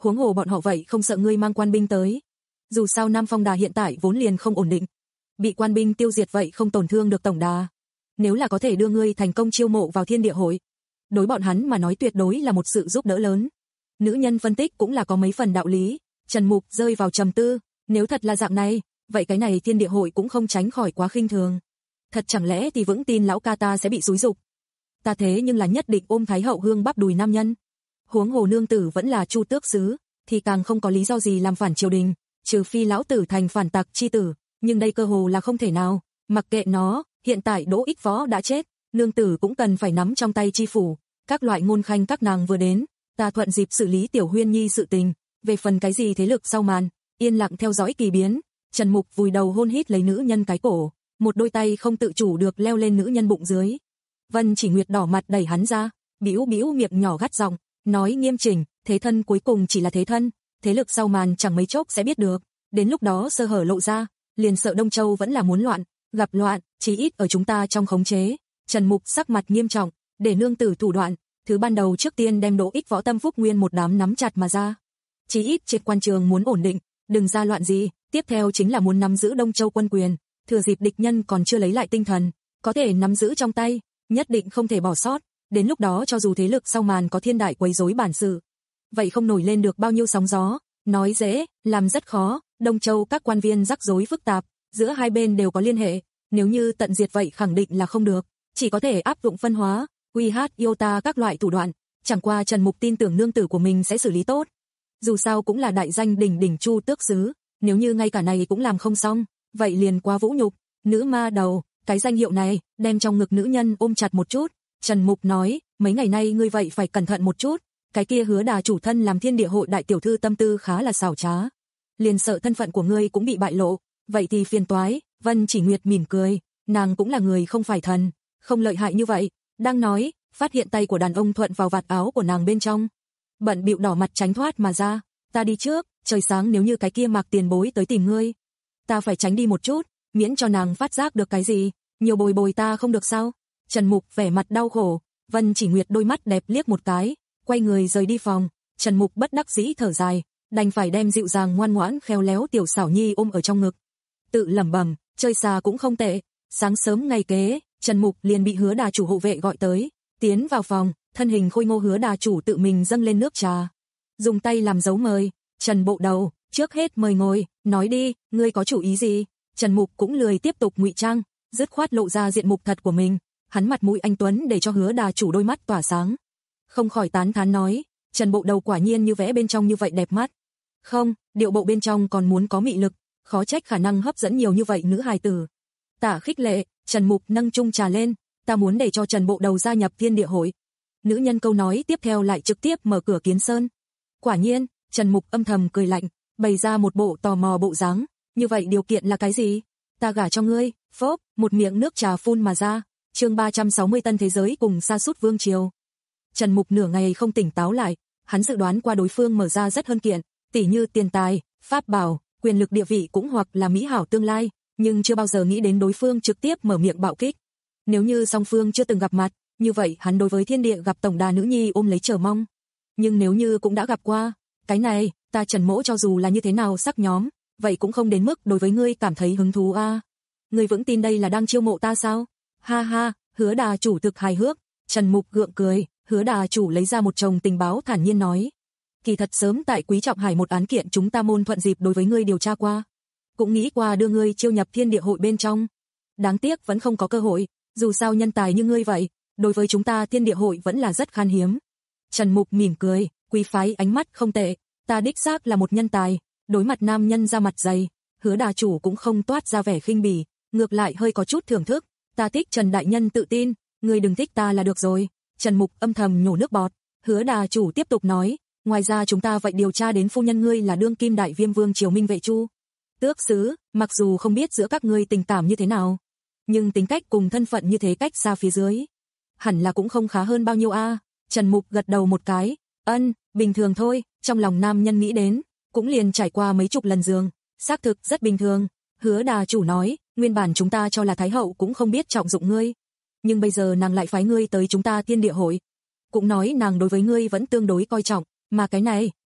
Huống hồ bọn họ vậy không sợ ngươi mang quan binh tới. Dù sao Nam Phong Đà hiện tại vốn liền không ổn định. Bị quan binh tiêu diệt vậy không tổn thương được tổng đà. Nếu là có thể đưa ngươi thành công chiêu mộ vào Thiên Địa Hội, đối bọn hắn mà nói tuyệt đối là một sự giúp đỡ lớn. Nữ nhân phân tích cũng là có mấy phần đạo lý. Trần Mục rơi vào trầm tư, nếu thật là dạng này, vậy cái này Thiên Địa Hội cũng không tránh khỏi quá khinh thường. Thật chẳng lẽ thì vững tin lão ca ta sẽ bị xúi dục. Ta thế nhưng là nhất định ôm Thái hậu hương bắp đùi nam nhân. Huống hồ nương tử vẫn là Chu Tước sứ, thì càng không có lý do gì làm phản triều đình, trừ phi lão tử thành phản tặc chi tử, nhưng đây cơ hồ là không thể nào. Mặc kệ nó, hiện tại Đỗ Ích Võ đã chết, nương tử cũng cần phải nắm trong tay chi phủ. Các loại ngôn khanh các nàng vừa đến, ta thuận dịp xử lý Tiểu Huyên Nhi sự tình. Về phần cái gì thế lực sau màn, yên lặng theo dõi kỳ biến. Trần Mục vùi đầu hôn hít lấy nữ nhân cái cổ, một đôi tay không tự chủ được leo lên nữ nhân bụng dưới. Vân Chỉ Nguyệt đỏ mặt đẩy hắn ra, bĩu bĩu miệng nhỏ gắt giọng, nói nghiêm chỉnh, thế thân cuối cùng chỉ là thế thân, thế lực sau màn chẳng mấy chốc sẽ biết được, đến lúc đó sơ hở lộ ra, liền sợ Đông Châu vẫn là muốn loạn, gặp loạn, chí ít ở chúng ta trong khống chế. Trần Mục sắc mặt nghiêm trọng, để nương tử thủ đoạn, thứ ban đầu trước tiên đem Đỗ Ích Võ Tâm Phúc Nguyên một đám nắm chặt mà ra. Chí ít triệt quan trường muốn ổn định, đừng ra loạn gì, tiếp theo chính là muốn nắm giữ Đông Châu quân quyền, thừa dịp địch nhân còn chưa lấy lại tinh thần, có thể nắm giữ trong tay, nhất định không thể bỏ sót, đến lúc đó cho dù thế lực sau màn có thiên đại quấy rối bản sự, vậy không nổi lên được bao nhiêu sóng gió, nói dễ, làm rất khó, Đông Châu các quan viên rắc rối phức tạp, giữa hai bên đều có liên hệ, nếu như tận diệt vậy khẳng định là không được, chỉ có thể áp dụng phân hóa, quy hát iota các loại thủ đoạn, chẳng qua Trần Mục tin tưởng nương tử của mình sẽ xử lý tốt. Dù sao cũng là đại danh đỉnh đỉnh Chu Tước sứ, nếu như ngay cả này cũng làm không xong, vậy liền quá vũ nhục. Nữ ma đầu, cái danh hiệu này, đem trong ngực nữ nhân ôm chặt một chút. Trần Mục nói, mấy ngày nay ngươi vậy phải cẩn thận một chút, cái kia Hứa Đà chủ thân làm Thiên Địa Hội đại tiểu thư tâm tư khá là xảo trá, liền sợ thân phận của ngươi cũng bị bại lộ, vậy thì phiền toái. Vân Chỉ Nguyệt mỉm cười, nàng cũng là người không phải thần, không lợi hại như vậy. Đang nói, phát hiện tay của đàn ông thuận vào vạt áo của nàng bên trong, bận bịu đỏ mặt tránh thoát mà ra. Ta đi trước, trời sáng nếu như cái kia Mạc tiền bối tới tìm ngươi, ta phải tránh đi một chút, miễn cho nàng phát giác được cái gì, nhiều bồi bồi ta không được sao? Trần Mục vẻ mặt đau khổ. Vân Chỉ Nguyệt đôi mắt đẹp liếc một cái, quay người rời đi phòng. Trần Mục bất đắc dĩ thở dài, đành phải đem dịu dàng ngoan ngoãn khéo léo Tiểu Xảo Nhi ôm ở trong ngực, tự lẩm bẩm, chơi xà cũng không tệ. Sáng sớm ngày kế, Trần Mục liền bị Hứa Đà chủ hộ vệ gọi tới, tiến vào phòng, thân hình khôi ngô Hứa Đà chủ tự mình dâng lên nước trà, dùng tay làm dấu mời. Trần Bộ Đầu, trước hết mời ngồi, nói đi, ngươi có chủ ý gì? Trần Mục cũng lười tiếp tục ngụy trang, dứt khoát lộ ra diện mục thật của mình. Hắn mặt mũi anh tuấn để cho Hứa Đà chủ đôi mắt tỏa sáng, không khỏi tán thán nói, Trần Bộ Đầu quả nhiên như vẽ bên trong như vậy đẹp mắt. Không, điệu bộ bên trong còn muốn có mị lực, khó trách khả năng hấp dẫn nhiều như vậy nữ hài tử. Tả khích lệ. Trần Mục nâng chung trà lên, ta muốn để cho Trần Bộ Đầu gia nhập Thiên Địa Hội. Nữ nhân câu nói tiếp theo lại trực tiếp mở cửa kiến sơn. Quả nhiên, Trần Mục âm thầm cười lạnh, bày ra một bộ tò mò bộ dáng, như vậy điều kiện là cái gì? Ta gả cho ngươi. Phốp, một miệng nước trà phun mà ra. Chương ba trăm sáu mươi Tân thế giới cùng sa sút vương triều. Trần Mục nửa ngày không tỉnh táo lại, hắn dự đoán qua đối phương mở ra rất hơn kiện, tỉ như tiền tài, pháp bảo, quyền lực địa vị cũng hoặc là mỹ hảo tương lai, nhưng chưa bao giờ nghĩ đến đối phương trực tiếp mở miệng bạo kích. Nếu như song phương chưa từng gặp mặt, như vậy hắn đối với thiên địa gặp tổng đà nữ nhi ôm lấy chờ mong. Nhưng nếu như cũng đã gặp qua, cái này, ta Trần Mỗ cho dù là như thế nào sắc nhóm, vậy cũng không đến mức đối với ngươi cảm thấy hứng thú a. À. Ngươi vững tin đây là đang chiêu mộ ta sao? Ha ha, Hứa Đà chủ thực hài hước. Trần Mục gượng cười, Hứa Đà chủ lấy ra một chồng tình báo thản nhiên nói, kỳ thật sớm tại Quý Trọng Hải một án kiện chúng ta môn thuận dịp đối với ngươi điều tra qua, cũng nghĩ qua đưa ngươi chiêu nhập Thiên Địa Hội bên trong. Đáng tiếc vẫn không có cơ hội, dù sao nhân tài như ngươi vậy, đối với chúng ta Thiên Địa Hội vẫn là rất khan hiếm. Trần Mục mỉm cười, quý phái ánh mắt không tệ, ta đích xác là một nhân tài. Đối mặt nam nhân ra mặt dày, Hứa Đà chủ cũng không toát ra vẻ khinh bỉ, ngược lại hơi có chút thưởng thức. Ta thích Trần đại nhân tự tin, ngươi đừng thích ta là được rồi. Trần Mục âm thầm nhổ nước bọt. Hứa Đà chủ tiếp tục nói, ngoài ra chúng ta vậy điều tra đến phu nhân ngươi là đương kim đại viêm vương triều Minh Vệ Chu Tước sứ, mặc dù không biết giữa các ngươi tình cảm như thế nào, nhưng tính cách cùng thân phận như thế cách xa phía dưới, hẳn là cũng không khá hơn bao nhiêu a. À. Trần Mục gật đầu một cái, ân, bình thường thôi. Trong lòng nam nhân nghĩ đến, cũng liền trải qua mấy chục lần giường, xác thực rất bình thường. Hứa Đà chủ nói, nguyên bản chúng ta cho là Thái hậu cũng không biết trọng dụng ngươi, nhưng bây giờ nàng lại phái ngươi tới chúng ta Thiên Địa Hội, cũng nói nàng đối với ngươi vẫn tương đối coi trọng, mà cái này,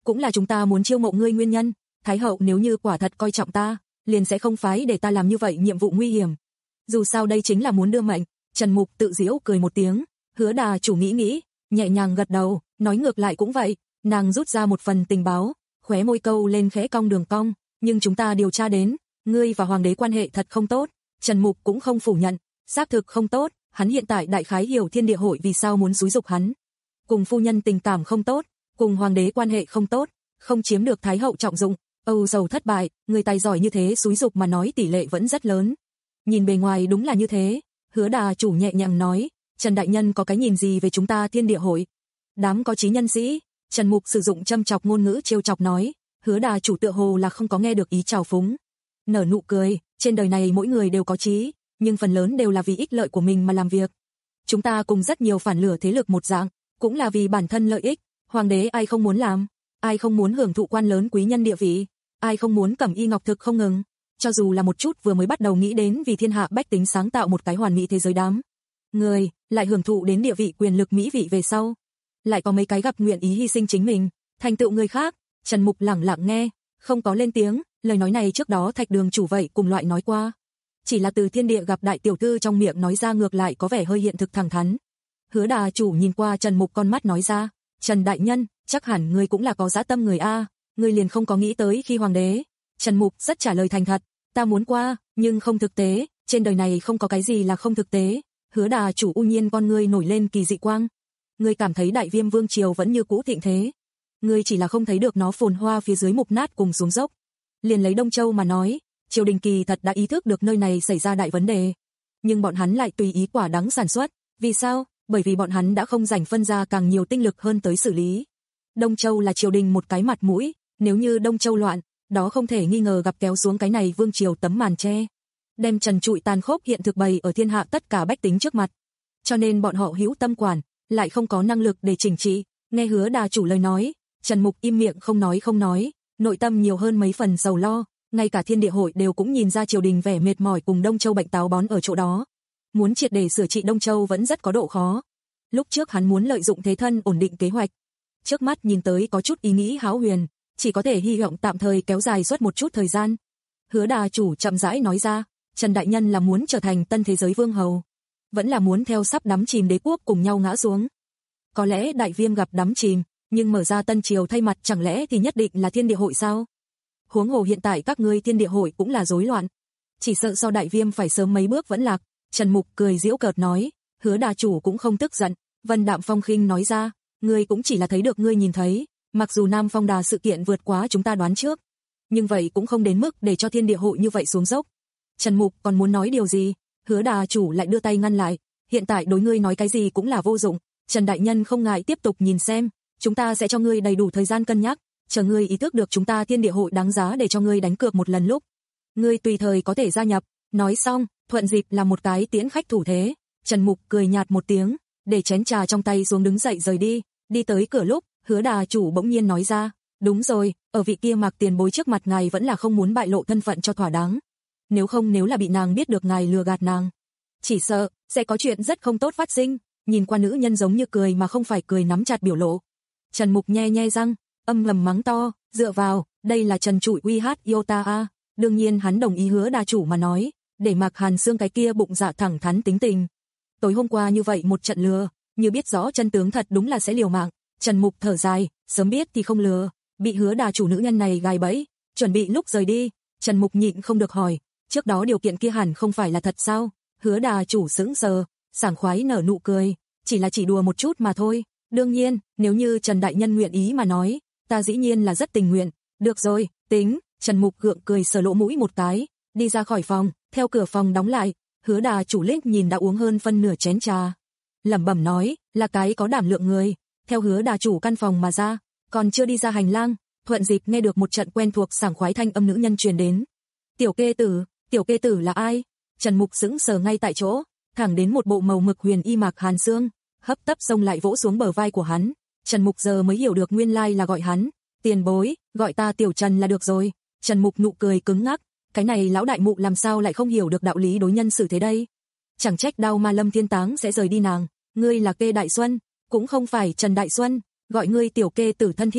cũng là chúng ta muốn chiêu mộ ngươi nguyên nhân. Thái hậu nếu như quả thật coi trọng ta, liền sẽ không phái để ta làm như vậy nhiệm vụ nguy hiểm. Dù sao đây chính là muốn đưa mệnh. Trần Mục tự giễu cười một tiếng, Hứa đà chủ nghĩ nghĩ, nhẹ nhàng gật đầu, nói ngược lại cũng vậy. Nàng rút ra một phần tình báo, khóe môi câu lên khẽ cong đường cong, nhưng chúng ta điều tra đến, ngươi và hoàng đế quan hệ thật không tốt. Trần Mục cũng không phủ nhận, xác thực không tốt, hắn hiện tại đại khái hiểu thiên địa hội vì sao muốn xúi dục hắn. Cùng phu nhân tình cảm không tốt, cùng hoàng đế quan hệ không tốt, không chiếm được thái hậu trọng dụng, âu sầu thất bại, người tài giỏi như thế xúi dục mà nói tỷ lệ vẫn rất lớn. Nhìn bề ngoài đúng là như thế, Hứa đà chủ nhẹ nhàng nói, Trần đại nhân có cái nhìn gì về chúng ta thiên địa hội? Đám có trí nhân sĩ. Trần Mục sử dụng châm chọc ngôn ngữ trêu chọc nói, Hứa đà chủ tựa hồ là không có nghe được ý trào phúng. Nở nụ cười, trên đời này mỗi người đều có trí, nhưng phần lớn đều là vì ích lợi của mình mà làm việc. Chúng ta cùng rất nhiều phản lửa thế lực một dạng, cũng là vì bản thân lợi ích. Hoàng đế ai không muốn làm, ai không muốn hưởng thụ quan lớn quý nhân địa vị, ai không muốn cẩm y ngọc thực không ngừng. Cho dù là một chút vừa mới bắt đầu nghĩ đến vì thiên hạ bách tính sáng tạo một cái hoàn mỹ thế giới đám người, lại hưởng thụ đến địa vị quyền lực mỹ vị về sau. Lại có mấy cái gặp nguyện ý hy sinh chính mình, thành tựu người khác. Trần Mục lẳng lặng nghe, không có lên tiếng, lời nói này trước đó Thạch Đường chủ vậy cùng loại nói qua. Chỉ là từ thiên địa gặp đại tiểu thư trong miệng nói ra ngược lại có vẻ hơi hiện thực thẳng thắn. Hứa đà chủ nhìn qua Trần Mục con mắt nói ra, Trần đại nhân, chắc hẳn ngươi cũng là có dã tâm người a, ngươi liền không có nghĩ tới khi hoàng đế. Trần Mục rất trả lời thành thật, ta muốn qua, nhưng không thực tế, trên đời này không có cái gì là không thực tế. Hứa đà chủ u nhiên con ngươi nổi lên kỳ dị quang. Ngươi cảm thấy Đại Viêm vương triều vẫn như cũ thịnh thế, ngươi chỉ là không thấy được nó phồn hoa phía dưới mục nát cùng xuống dốc. Liền lấy Đông Châu mà nói, triều đình kỳ thật đã ý thức được nơi này xảy ra đại vấn đề, nhưng bọn hắn lại tùy ý quả đắng sản xuất. Vì sao? Bởi vì bọn hắn đã không dành phân ra càng nhiều tinh lực hơn tới xử lý. Đông Châu là triều đình một cái mặt mũi, nếu như Đông Châu loạn, đó không thể nghi ngờ gặp kéo xuống cái này vương triều tấm màn che, đem trần trụi tàn khốc hiện thực bày ở thiên hạ tất cả bách tính trước mặt. Cho nên bọn họ hữu tâm quản, lại không có năng lực để chỉnh trị. Nghe Hứa đà chủ lời nói, Trần Mục im miệng không nói không nói, nội tâm nhiều hơn mấy phần sầu lo. Ngay cả thiên địa hội đều cũng nhìn ra triều đình vẻ mệt mỏi cùng Đông Châu bệnh táo bón ở chỗ đó. Muốn triệt để sửa trị Đông Châu vẫn rất có độ khó. Lúc trước hắn muốn lợi dụng thế thân ổn định kế hoạch, trước mắt nhìn tới có chút ý nghĩ hão huyền, chỉ có thể hy vọng tạm thời kéo dài suốt một chút thời gian. Hứa đà chủ chậm rãi nói ra, Trần đại nhân là muốn trở thành tân thế giới vương hầu, vẫn là muốn theo sắp đắm chìm đế quốc cùng nhau ngã xuống. Có lẽ Đại Viêm gặp đắm chìm, nhưng mở ra tân triều thay mặt chẳng lẽ thì nhất định là thiên địa hội sao? Huống hồ hiện tại các ngươi thiên địa hội cũng là rối loạn, chỉ sợ sau Đại Viêm phải sớm mấy bước vẫn lạc. Trần Mục cười giễu cợt nói, Hứa đà chủ cũng không tức giận, vân đạm phong khinh nói ra, ngươi cũng chỉ là thấy được ngươi nhìn thấy, mặc dù Nam Phong Đà sự kiện vượt quá chúng ta đoán trước, nhưng vậy cũng không đến mức để cho thiên địa hội như vậy xuống dốc. Trần Mục còn muốn nói điều gì, Hứa đà chủ lại đưa tay ngăn lại, hiện tại đối ngươi nói cái gì cũng là vô dụng. Trần đại nhân không ngại tiếp tục nhìn xem, chúng ta sẽ cho ngươi đầy đủ thời gian cân nhắc, chờ ngươi ý thức được chúng ta thiên địa hội đáng giá để cho ngươi đánh cược một lần lúc, ngươi tùy thời có thể gia nhập. Nói xong, thuận dịp là một cái tiễn khách thủ thế. Trần Mục cười nhạt một tiếng, để chén trà trong tay xuống đứng dậy rời đi. Đi tới cửa lúc, Hứa đà chủ bỗng nhiên nói ra, đúng rồi, ở vị kia Mạc tiền bối trước mặt ngài vẫn là không muốn bại lộ thân phận cho thỏa đáng. Nếu không nếu là bị nàng biết được ngài lừa gạt nàng, chỉ sợ sẽ có chuyện rất không tốt phát sinh. Nhìn qua nữ nhân giống như cười mà không phải cười nắm chặt biểu lộ, Trần Mục nhe nhe răng, âm ngầm mắng to, dựa vào, đây là Trần Trụi uy hát yêu ta a. Đương nhiên hắn đồng ý Hứa đà chủ mà nói, để Mạc Hàn Xương cái kia bụng dạ thẳng thắn tính tình. Tối hôm qua như vậy một trận lừa, như biết rõ chân tướng thật đúng là sẽ liều mạng. Trần Mục thở dài, sớm biết thì không lừa, bị Hứa đà chủ nữ nhân này gài bẫy. Chuẩn bị lúc rời đi, Trần Mục nhịn không được hỏi, trước đó điều kiện kia hẳn không phải là thật sao? Hứa đà chủ sững sờ, sảng khoái nở nụ cười, chỉ là chỉ đùa một chút mà thôi. Đương nhiên, nếu như Trần đại nhân nguyện ý mà nói, ta dĩ nhiên là rất tình nguyện. Được rồi, tính. Trần Mục gượng cười sờ lỗ mũi một cái, đi ra khỏi phòng. Theo cửa phòng đóng lại, Hứa đà chủ liếc nhìn đã uống hơn phân nửa chén trà, lẩm bẩm nói, là cái có đảm lượng người. Theo Hứa đà chủ căn phòng mà ra, còn chưa đi ra hành lang, thuận dịp nghe được một trận quen thuộc sảng khoái thanh âm nữ nhân truyền đến. Tiểu kê tử, tiểu kê tử là ai? Trần Mục sững sờ ngay tại chỗ, thẳng đến một bộ màu mực huyền y Mạc Hàn Xương, hấp tấp xông lại vỗ xuống bờ vai của hắn. Trần Mục giờ mới hiểu được nguyên lai là gọi hắn, tiền bối, gọi ta tiểu Trần là được rồi. Trần Mục nụ cười cứng ngắc, cái này lão đại mụ làm sao lại không hiểu được đạo lý đối nhân xử thế đây? Chẳng trách Đao Ma Lâm Thiên Táng sẽ rời đi nàng, ngươi là Kê Đại Xuân, cũng không phải Trần Đại Xuân, gọi ngươi tiểu kê tử thân thiết.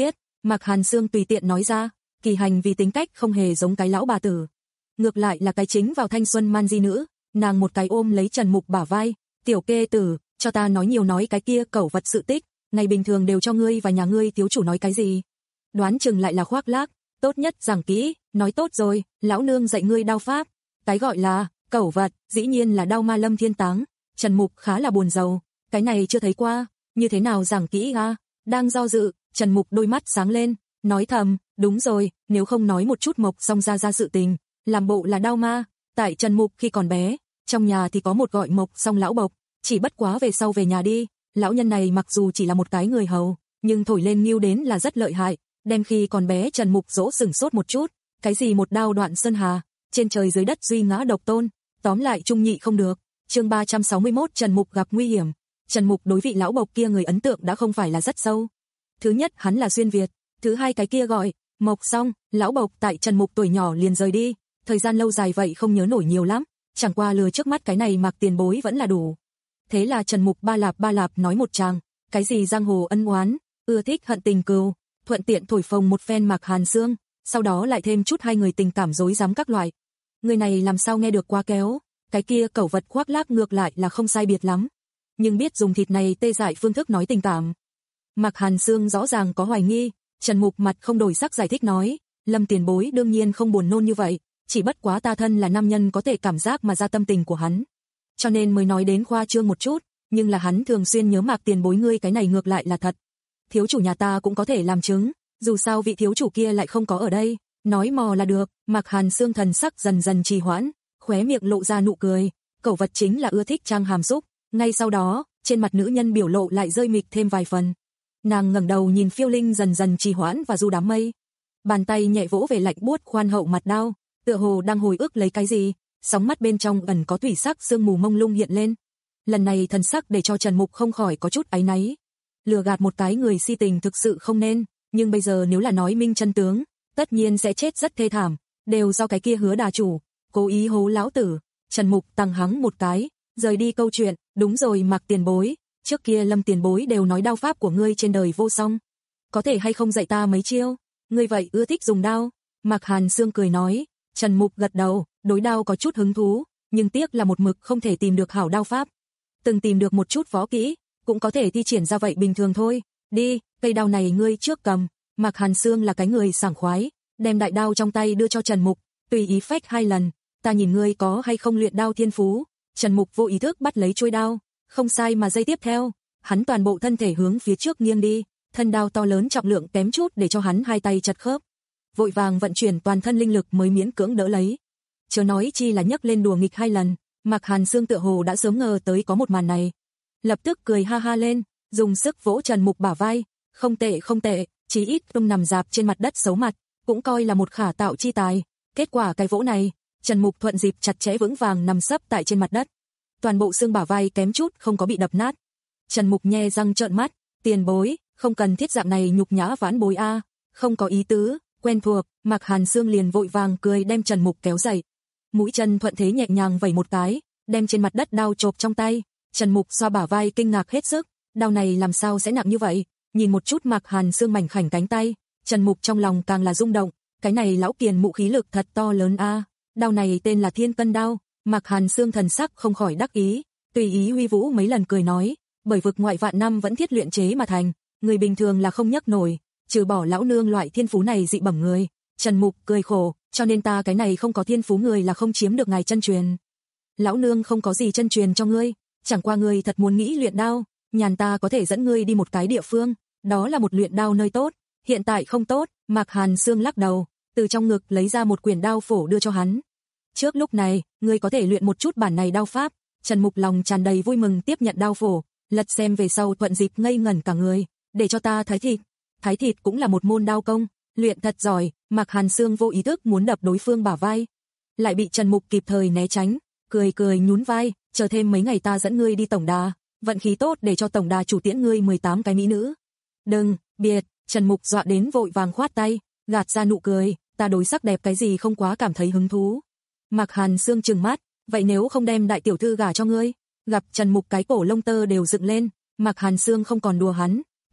Mạc Hàn Sương tùy tiện nói ra, Kỳ Hành vì tính cách không hề giống cái lão bà tử. Ngược lại là cái chính vào thanh xuân man di nữ, nàng một cái ôm lấy Trần Mục bả vai, tiểu kê tử, cho ta nói nhiều nói cái kia cẩu vật sự tích, ngày bình thường đều cho ngươi và nhà ngươi thiếu chủ nói cái gì. Đoán chừng lại là khoác lác, tốt nhất giảng kỹ, nói tốt rồi, lão nương dạy ngươi đao pháp. Cái gọi là cẩu vật, dĩ nhiên là đao ma lâm thiên táng. Trần Mục khá là buồn rầu, cái này chưa thấy qua, như thế nào giảng kỹ à? Đang do dự, Trần Mục đôi mắt sáng lên, nói thầm, đúng rồi, nếu không nói một chút Mộc Song ra ra sự tình, làm bộ là đao ma. Tại Trần Mục khi còn bé, trong nhà thì có một gọi Mộc Song lão bộc, chỉ bất quá về sau về nhà đi, lão nhân này mặc dù chỉ là một cái người hầu, nhưng thổi lên mưu đến là rất lợi hại, đem khi còn bé Trần Mục dỗ sửng sốt một chút, cái gì một đao đoạn sơn hà, trên trời dưới đất duy ngã độc tôn, tóm lại trung nhị không được. Chương ba trăm sáu mươi mốt Trần Mục gặp nguy hiểm. Trần Mục đối vị lão bộc kia người ấn tượng đã không phải là rất sâu. Thứ nhất hắn là xuyên Việt, thứ hai cái kia gọi Mộc Song, lão bộc tại Trần Mục tuổi nhỏ liền rời đi, thời gian lâu dài vậy không nhớ nổi nhiều lắm, chẳng qua lừa trước mắt cái này Mạc tiền bối vẫn là đủ. Thế là Trần Mục ba lạp ba lạp nói một tràng, cái gì giang hồ ân oán, ưa thích hận tình cừu, thuận tiện thổi phồng một phen Mạc Hàn Sương, sau đó lại thêm chút hai người tình cảm rối rắm các loại. Người này làm sao nghe được quá kéo, cái kia cẩu vật khoác lác ngược lại là không sai biệt lắm, nhưng biết dùng thịt này tê dại phương thức nói tình cảm. Mạc Hàn Sương rõ ràng có hoài nghi, Trần Mục mặt không đổi sắc giải thích nói, Lâm tiền bối đương nhiên không buồn nôn như vậy, chỉ bất quá ta thân là nam nhân có thể cảm giác mà ra tâm tình của hắn, cho nên mới nói đến khoa trương một chút, nhưng là hắn thường xuyên nhớ Mạc tiền bối ngươi cái này ngược lại là thật. Thiếu chủ nhà ta cũng có thể làm chứng, dù sao vị thiếu chủ kia lại không có ở đây, nói mò là được. Mạc Hàn Sương thần sắc dần dần trì hoãn, khóe miệng lộ ra nụ cười, cẩu vật chính là ưa thích trang hàm xúc. Ngay sau đó, trên mặt nữ nhân biểu lộ lại rơi mịch thêm vài phần. Nàng ngẩng đầu nhìn phiêu linh dần dần trì hoãn và du đám mây, bàn tay nhẹ vỗ về lạnh buốt khoan hậu mặt đao, tựa hồ đang hồi ức lấy cái gì, sóng mắt bên trong ẩn có thủy sắc sương mù mông lung hiện lên. Lần này thần sắc để cho Trần Mục không khỏi có chút áy náy. Lừa gạt một cái người si tình thực sự không nên, nhưng bây giờ nếu là nói minh chân tướng, tất nhiên sẽ chết rất thê thảm, đều do cái kia Hứa đà chủ cố ý hố lão tử. Trần Mục tăng hắng một cái, rời đi câu chuyện, đúng rồi Mạc tiền bối, trước kia Lâm tiền bối đều nói đao pháp của ngươi trên đời vô song, có thể hay không dạy ta mấy chiêu, ngươi vậy ưa thích dùng đao. Mạc Hàn Sương cười nói. Trần Mục gật đầu, đối đao có chút hứng thú, nhưng tiếc là một mực không thể tìm được hảo đao pháp. Từng tìm được một chút võ kỹ, cũng có thể thi triển ra vậy bình thường thôi. Đi, cây đao này ngươi trước cầm. Mạc Hàn Sương là cái người sảng khoái, đem đại đao trong tay đưa cho Trần Mục, tùy ý phách hai lần, ta nhìn ngươi có hay không luyện đao thiên phú. Trần Mục vô ý thức bắt lấy chuôi đao, không sai mà giây tiếp theo, hắn toàn bộ thân thể hướng phía trước nghiêng đi, thân đao to lớn trọng lượng kém chút để cho hắn hai tay chật khớp, vội vàng vận chuyển toàn thân linh lực mới miễn cưỡng đỡ lấy. Chớ nói chi là nhấc lên đùa nghịch hai lần, Mạc Hàn Sương tựa hồ đã sớm ngờ tới có một màn này, lập tức cười ha ha lên, dùng sức vỗ Trần Mục bả vai, không tệ không tệ, chí ít tung nằm dạp trên mặt đất xấu mặt, cũng coi là một khả tạo chi tài. Kết quả cái vỗ này, Trần Mục thuận dịp chặt chẽ vững vàng nằm sấp tại trên mặt đất, toàn bộ xương bả vai kém chút không có bị đập nát. Trần Mục nhe răng trợn mắt, tiền bối, không cần thiết dạng này nhục nhã vãn bối a, không có ý tứ, quen thuộc. Mạc Hàn Sương liền vội vàng cười đem Trần Mục kéo dậy, mũi chân thuận thế nhẹ nhàng vẩy một cái, đem trên mặt đất đao chộp trong tay. Trần Mục xoa bả vai kinh ngạc hết sức, đao này làm sao sẽ nặng như vậy? Nhìn một chút Mạc Hàn Sương mảnh khảnh cánh tay, Trần Mục trong lòng càng là rung động, cái này lão kiền mụ khí lực thật to lớn a. Đao này tên là Thiên Cân đao. Mạc Hàn Sương thần sắc không khỏi đắc ý, tùy ý huy vũ mấy lần cười nói, bởi vực ngoại vạn năm vẫn thiết luyện chế mà thành, người bình thường là không nhấc nổi, trừ bỏ lão nương loại thiên phú này dị bẩm người. Trần Mục cười khổ, cho nên ta cái này không có thiên phú người là không chiếm được ngài chân truyền. Lão nương không có gì chân truyền cho ngươi, chẳng qua ngươi thật muốn nghĩ luyện đao, nhàn ta có thể dẫn ngươi đi một cái địa phương, đó là một luyện đao nơi tốt, hiện tại không tốt. Mạc Hàn Sương lắc đầu, từ trong ngực lấy ra một quyển đao phổ đưa cho hắn. Trước lúc này, ngươi có thể luyện một chút bản này đao pháp. Trần Mục lòng tràn đầy vui mừng tiếp nhận đao phổ, lật xem về sau thuận dịp ngây ngẩn cả người, để cho ta thái thịt. Thái thịt cũng là một môn đao công, luyện thật giỏi. Mạc Hàn Sương vô ý thức muốn đập đối phương bả vai, lại bị Trần Mục kịp thời né tránh, cười cười nhún vai, chờ thêm mấy ngày ta dẫn ngươi đi tổng đà, vận khí tốt để cho tổng đà chủ tiễn ngươi mười tám cái mỹ nữ. Đừng, biệt. Trần Mục dọa đến vội vàng khoát tay, gạt ra nụ cười, ta đối sắc đẹp cái gì không quá cảm thấy hứng thú. Mạc Hàn Sương trừng mắt, vậy nếu không đem đại tiểu thư gả cho ngươi? Gặp Trần Mục cái cổ lông tơ đều dựng lên, Mạc Hàn Sương không còn đùa hắn,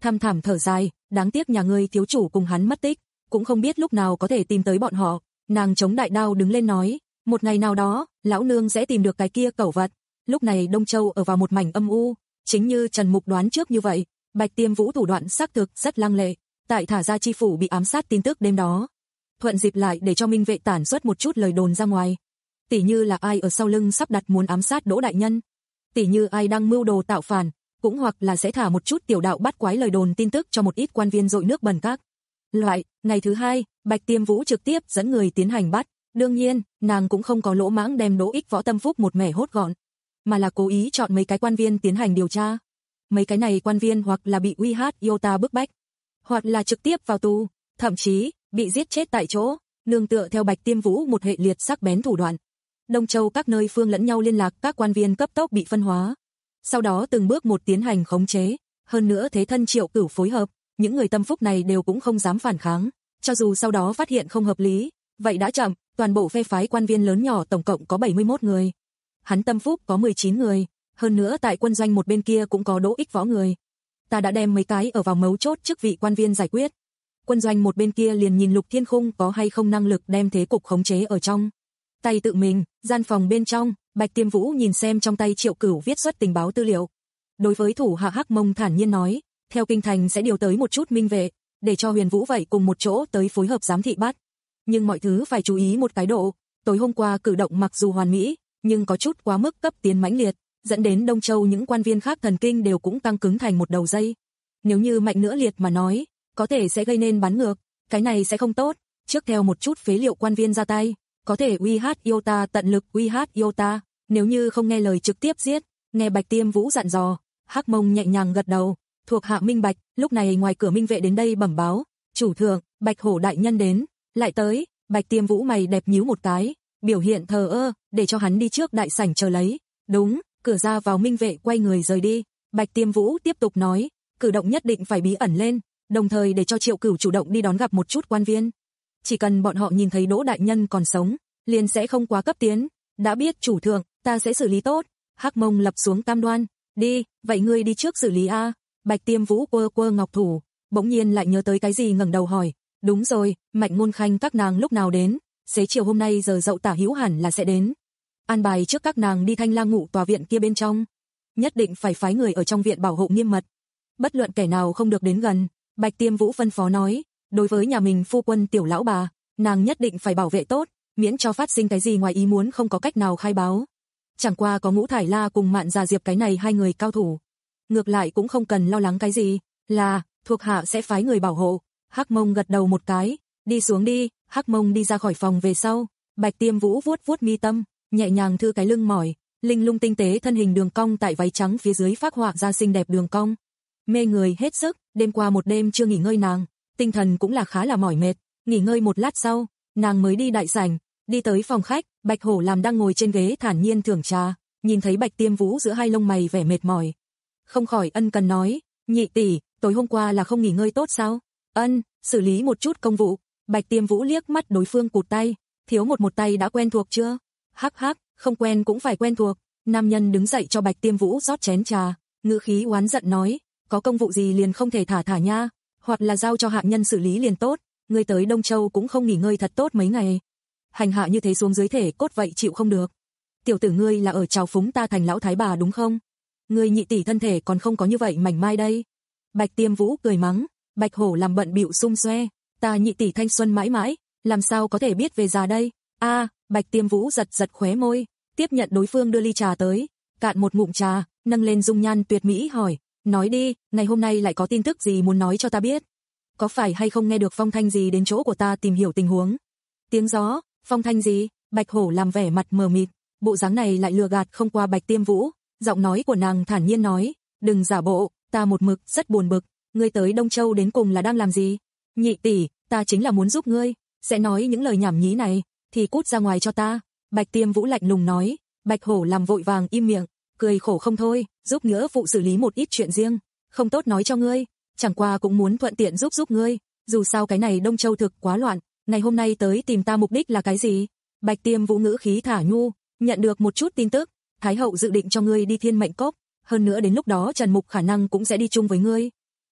tham thảm thở dài, đáng tiếc nhà ngươi thiếu chủ cùng hắn mất tích, cũng không biết lúc nào có thể tìm tới bọn họ. Nàng chống đại đao đứng lên nói, một ngày nào đó, lão nương sẽ tìm được cái kia cẩu vật. Lúc này Đông Châu ở vào một mảnh âm u, chính như Trần Mục đoán trước như vậy, Bạch Tiêm Vũ thủ đoạn xác thực rất lăng lệ, tại thả ra chi phủ bị ám sát tin tức đêm đó. Thuận dịp lại để cho Minh Vệ tản xuất một chút lời đồn ra ngoài. Tỷ như là ai ở sau lưng sắp đặt muốn ám sát Đỗ đại nhân, tỷ như ai đang mưu đồ tạo phản, cũng hoặc là sẽ thả một chút tiểu đạo bắt quái lời đồn tin tức cho một ít quan viên dội nước bẩn các loại. Ngày thứ hai, Bạch Tiêm Vũ trực tiếp dẫn người tiến hành bắt. Đương nhiên, nàng cũng không có lỗ mãng đem Đỗ Ích Võ Tâm Phúc một mẻ hốt gọn, mà là cố ý chọn mấy cái quan viên tiến hành điều tra. Mấy cái này quan viên hoặc là bị uy hát Iota bức bách, hoặc là trực tiếp vào tù, thậm chí bị giết chết tại chỗ, nương tựa theo Bạch Tiêm Vũ một hệ liệt sắc bén thủ đoạn. Đông Châu các nơi phương lẫn nhau liên lạc, các quan viên cấp tốc bị phân hóa. Sau đó từng bước một tiến hành khống chế, hơn nữa thế thân Triệu Cửu phối hợp, những người tâm phúc này đều cũng không dám phản kháng, cho dù sau đó phát hiện không hợp lý, vậy đã chậm, toàn bộ phe phái quan viên lớn nhỏ tổng cộng có bảy mươi mốt người. Hắn tâm phúc có mười chín người, hơn nữa tại quân doanh một bên kia cũng có Đỗ Ích Võ người. Ta đã đem mấy cái ở vào mấu chốt chức vị quan viên giải quyết. Quân doanh một bên kia liền nhìn Lục Thiên Khung có hay không năng lực đem thế cục khống chế ở trong tay tự mình. Gian phòng bên trong, Bạch Tiêm Vũ nhìn xem trong tay Triệu Cửu viết xuất tình báo tư liệu. Đối với thủ hạ Hắc Mông thản nhiên nói, theo kinh thành sẽ điều tới một chút minh vệ, để cho Huyền Vũ vậy cùng một chỗ tới phối hợp giám thị bắt. Nhưng mọi thứ phải chú ý một cái độ, tối hôm qua cử động mặc dù hoàn mỹ, nhưng có chút quá mức cấp tiến mãnh liệt, dẫn đến Đông Châu những quan viên khác thần kinh đều cũng căng cứng thành một đầu dây. Nếu như mạnh nữa liệt mà nói, có thể sẽ gây nên bắn ngược, cái này sẽ không tốt. Trước theo một chút phế liệu quan viên ra tay, có thể uy hát Iota tận lực uy hát Iota, nếu như không nghe lời trực tiếp giết. Nghe Bạch Tiêm Vũ dặn dò, Hắc Mông nhẹ nhàng gật đầu, thuộc hạ minh bạch. Lúc này ngoài cửa minh vệ đến đây bẩm báo, chủ thượng, Bạch Hổ đại nhân đến. Lại tới. Bạch Tiêm Vũ mày đẹp nhíu một cái, biểu hiện thờ ơ, để cho hắn đi trước đại sảnh chờ lấy. Đúng. Cửa ra vào minh vệ quay người rời đi. Bạch Tiêm Vũ tiếp tục nói, cử động nhất định phải bí ẩn lên, đồng thời để cho Triệu Cửu chủ động đi đón gặp một chút quan viên. Chỉ cần bọn họ nhìn thấy Đỗ đại nhân còn sống, liền sẽ không quá cấp tiến. Đã biết chủ thượng, ta sẽ xử lý tốt. Hắc Mông lập xuống cam đoan. Đi, vậy ngươi đi trước xử lý a. Bạch Tiêm Vũ quơ quơ ngọc thủ, bỗng nhiên lại nhớ tới cái gì ngẩng đầu hỏi, đúng rồi, Mạnh Ngôn Khanh các nàng lúc nào đến? Xế chiều hôm nay giờ dậu tả hữu hẳn là sẽ đến. An bài trước các nàng đi Thanh Lang ngụ tòa viện kia bên trong, nhất định phải phái người ở trong viện bảo hộ nghiêm mật, bất luận kẻ nào không được đến gần. Bạch Tiêm Vũ phân phó nói, đối với nhà mình phu quân tiểu lão bà, nàng nhất định phải bảo vệ tốt, miễn cho phát sinh cái gì ngoài ý muốn không có cách nào khai báo. Chẳng qua có Ngũ Thải La cùng Mạn Già Diệp cái này hai người cao thủ, ngược lại cũng không cần lo lắng cái gì, là thuộc hạ sẽ phái người bảo hộ. Hắc Mông gật đầu một cái, đi xuống đi. Hắc Mông đi ra khỏi phòng về sau, Bạch Tiêm Vũ vuốt vuốt mi tâm, nhẹ nhàng thư cái lưng mỏi, linh lung tinh tế thân hình đường cong tại váy trắng phía dưới phác họa ra xinh đẹp đường cong, mê người hết sức. Đêm qua một đêm chưa nghỉ ngơi nàng, tinh thần cũng là khá là mỏi mệt. Nghỉ ngơi một lát sau, nàng mới đi đại sảnh, đi tới phòng khách. Bạch Hổ làm đang ngồi trên ghế thản nhiên thưởng trà, nhìn thấy Bạch Tiêm Vũ giữa hai lông mày vẻ mệt mỏi, không khỏi ân cần nói, nhị tỷ, tối hôm qua là không nghỉ ngơi tốt sao? Ân, xử lý một chút công vụ. Bạch Tiêm Vũ liếc mắt đối phương cụt tay, thiếu một một tay đã quen thuộc chưa? Hắc hắc, không quen cũng phải quen thuộc. Nam nhân đứng dậy cho Bạch Tiêm Vũ rót chén trà, ngữ khí oán giận nói, có công vụ gì liền không thể thả thả nha, hoặc là giao cho hạ nhân xử lý liền tốt, ngươi tới Đông Châu cũng không nghỉ ngơi thật tốt mấy ngày. Hành hạ như thế xuống dưới thể cốt vậy chịu không được. Tiểu tử ngươi là ở trào phúng ta thành lão thái bà đúng không? Ngươi nhị tỷ thân thể còn không có như vậy mảnh mai đây. Bạch Tiêm Vũ cười mắng. Bạch Hổ làm bận bịu xung xoe, ta nhị tỷ thanh xuân mãi mãi, làm sao có thể biết về già đây? A, à, Bạch Tiêm Vũ giật giật khóe môi, tiếp nhận đối phương đưa ly trà tới, cạn một ngụm trà, nâng lên dung nhan tuyệt mỹ hỏi, nói đi, ngày hôm nay lại có tin tức gì muốn nói cho ta biết? Có phải hay không nghe được phong thanh gì đến chỗ của ta tìm hiểu tình huống? Tiếng gió, phong thanh gì? Bạch Hổ làm vẻ mặt mờ mịt, bộ dáng này lại lừa gạt không qua Bạch Tiêm Vũ, giọng nói của nàng thản nhiên nói, đừng giả bộ, ta một mực rất buồn bực, ngươi tới Đông Châu đến cùng là đang làm gì? Nhị tỷ, ta chính là muốn giúp ngươi, sẽ nói những lời nhảm nhí này, thì cút ra ngoài cho ta. Bạch Tiêm Vũ lạnh lùng nói. Bạch Hổ làm vội vàng im miệng, cười khổ không thôi, giúp nghĩa phụ xử lý một ít chuyện riêng, không tốt nói cho ngươi, chẳng qua cũng muốn thuận tiện giúp giúp ngươi, dù sao cái này Đông Châu thực quá loạn, ngày hôm nay tới tìm ta mục đích là cái gì? Bạch Tiêm Vũ ngữ khí thả nhu, nhận được một chút tin tức, Thái hậu dự định cho ngươi đi Thiên Mệnh Cốc, hơn nữa đến lúc đó Trần Mục khả năng cũng sẽ đi chung với ngươi. Thực,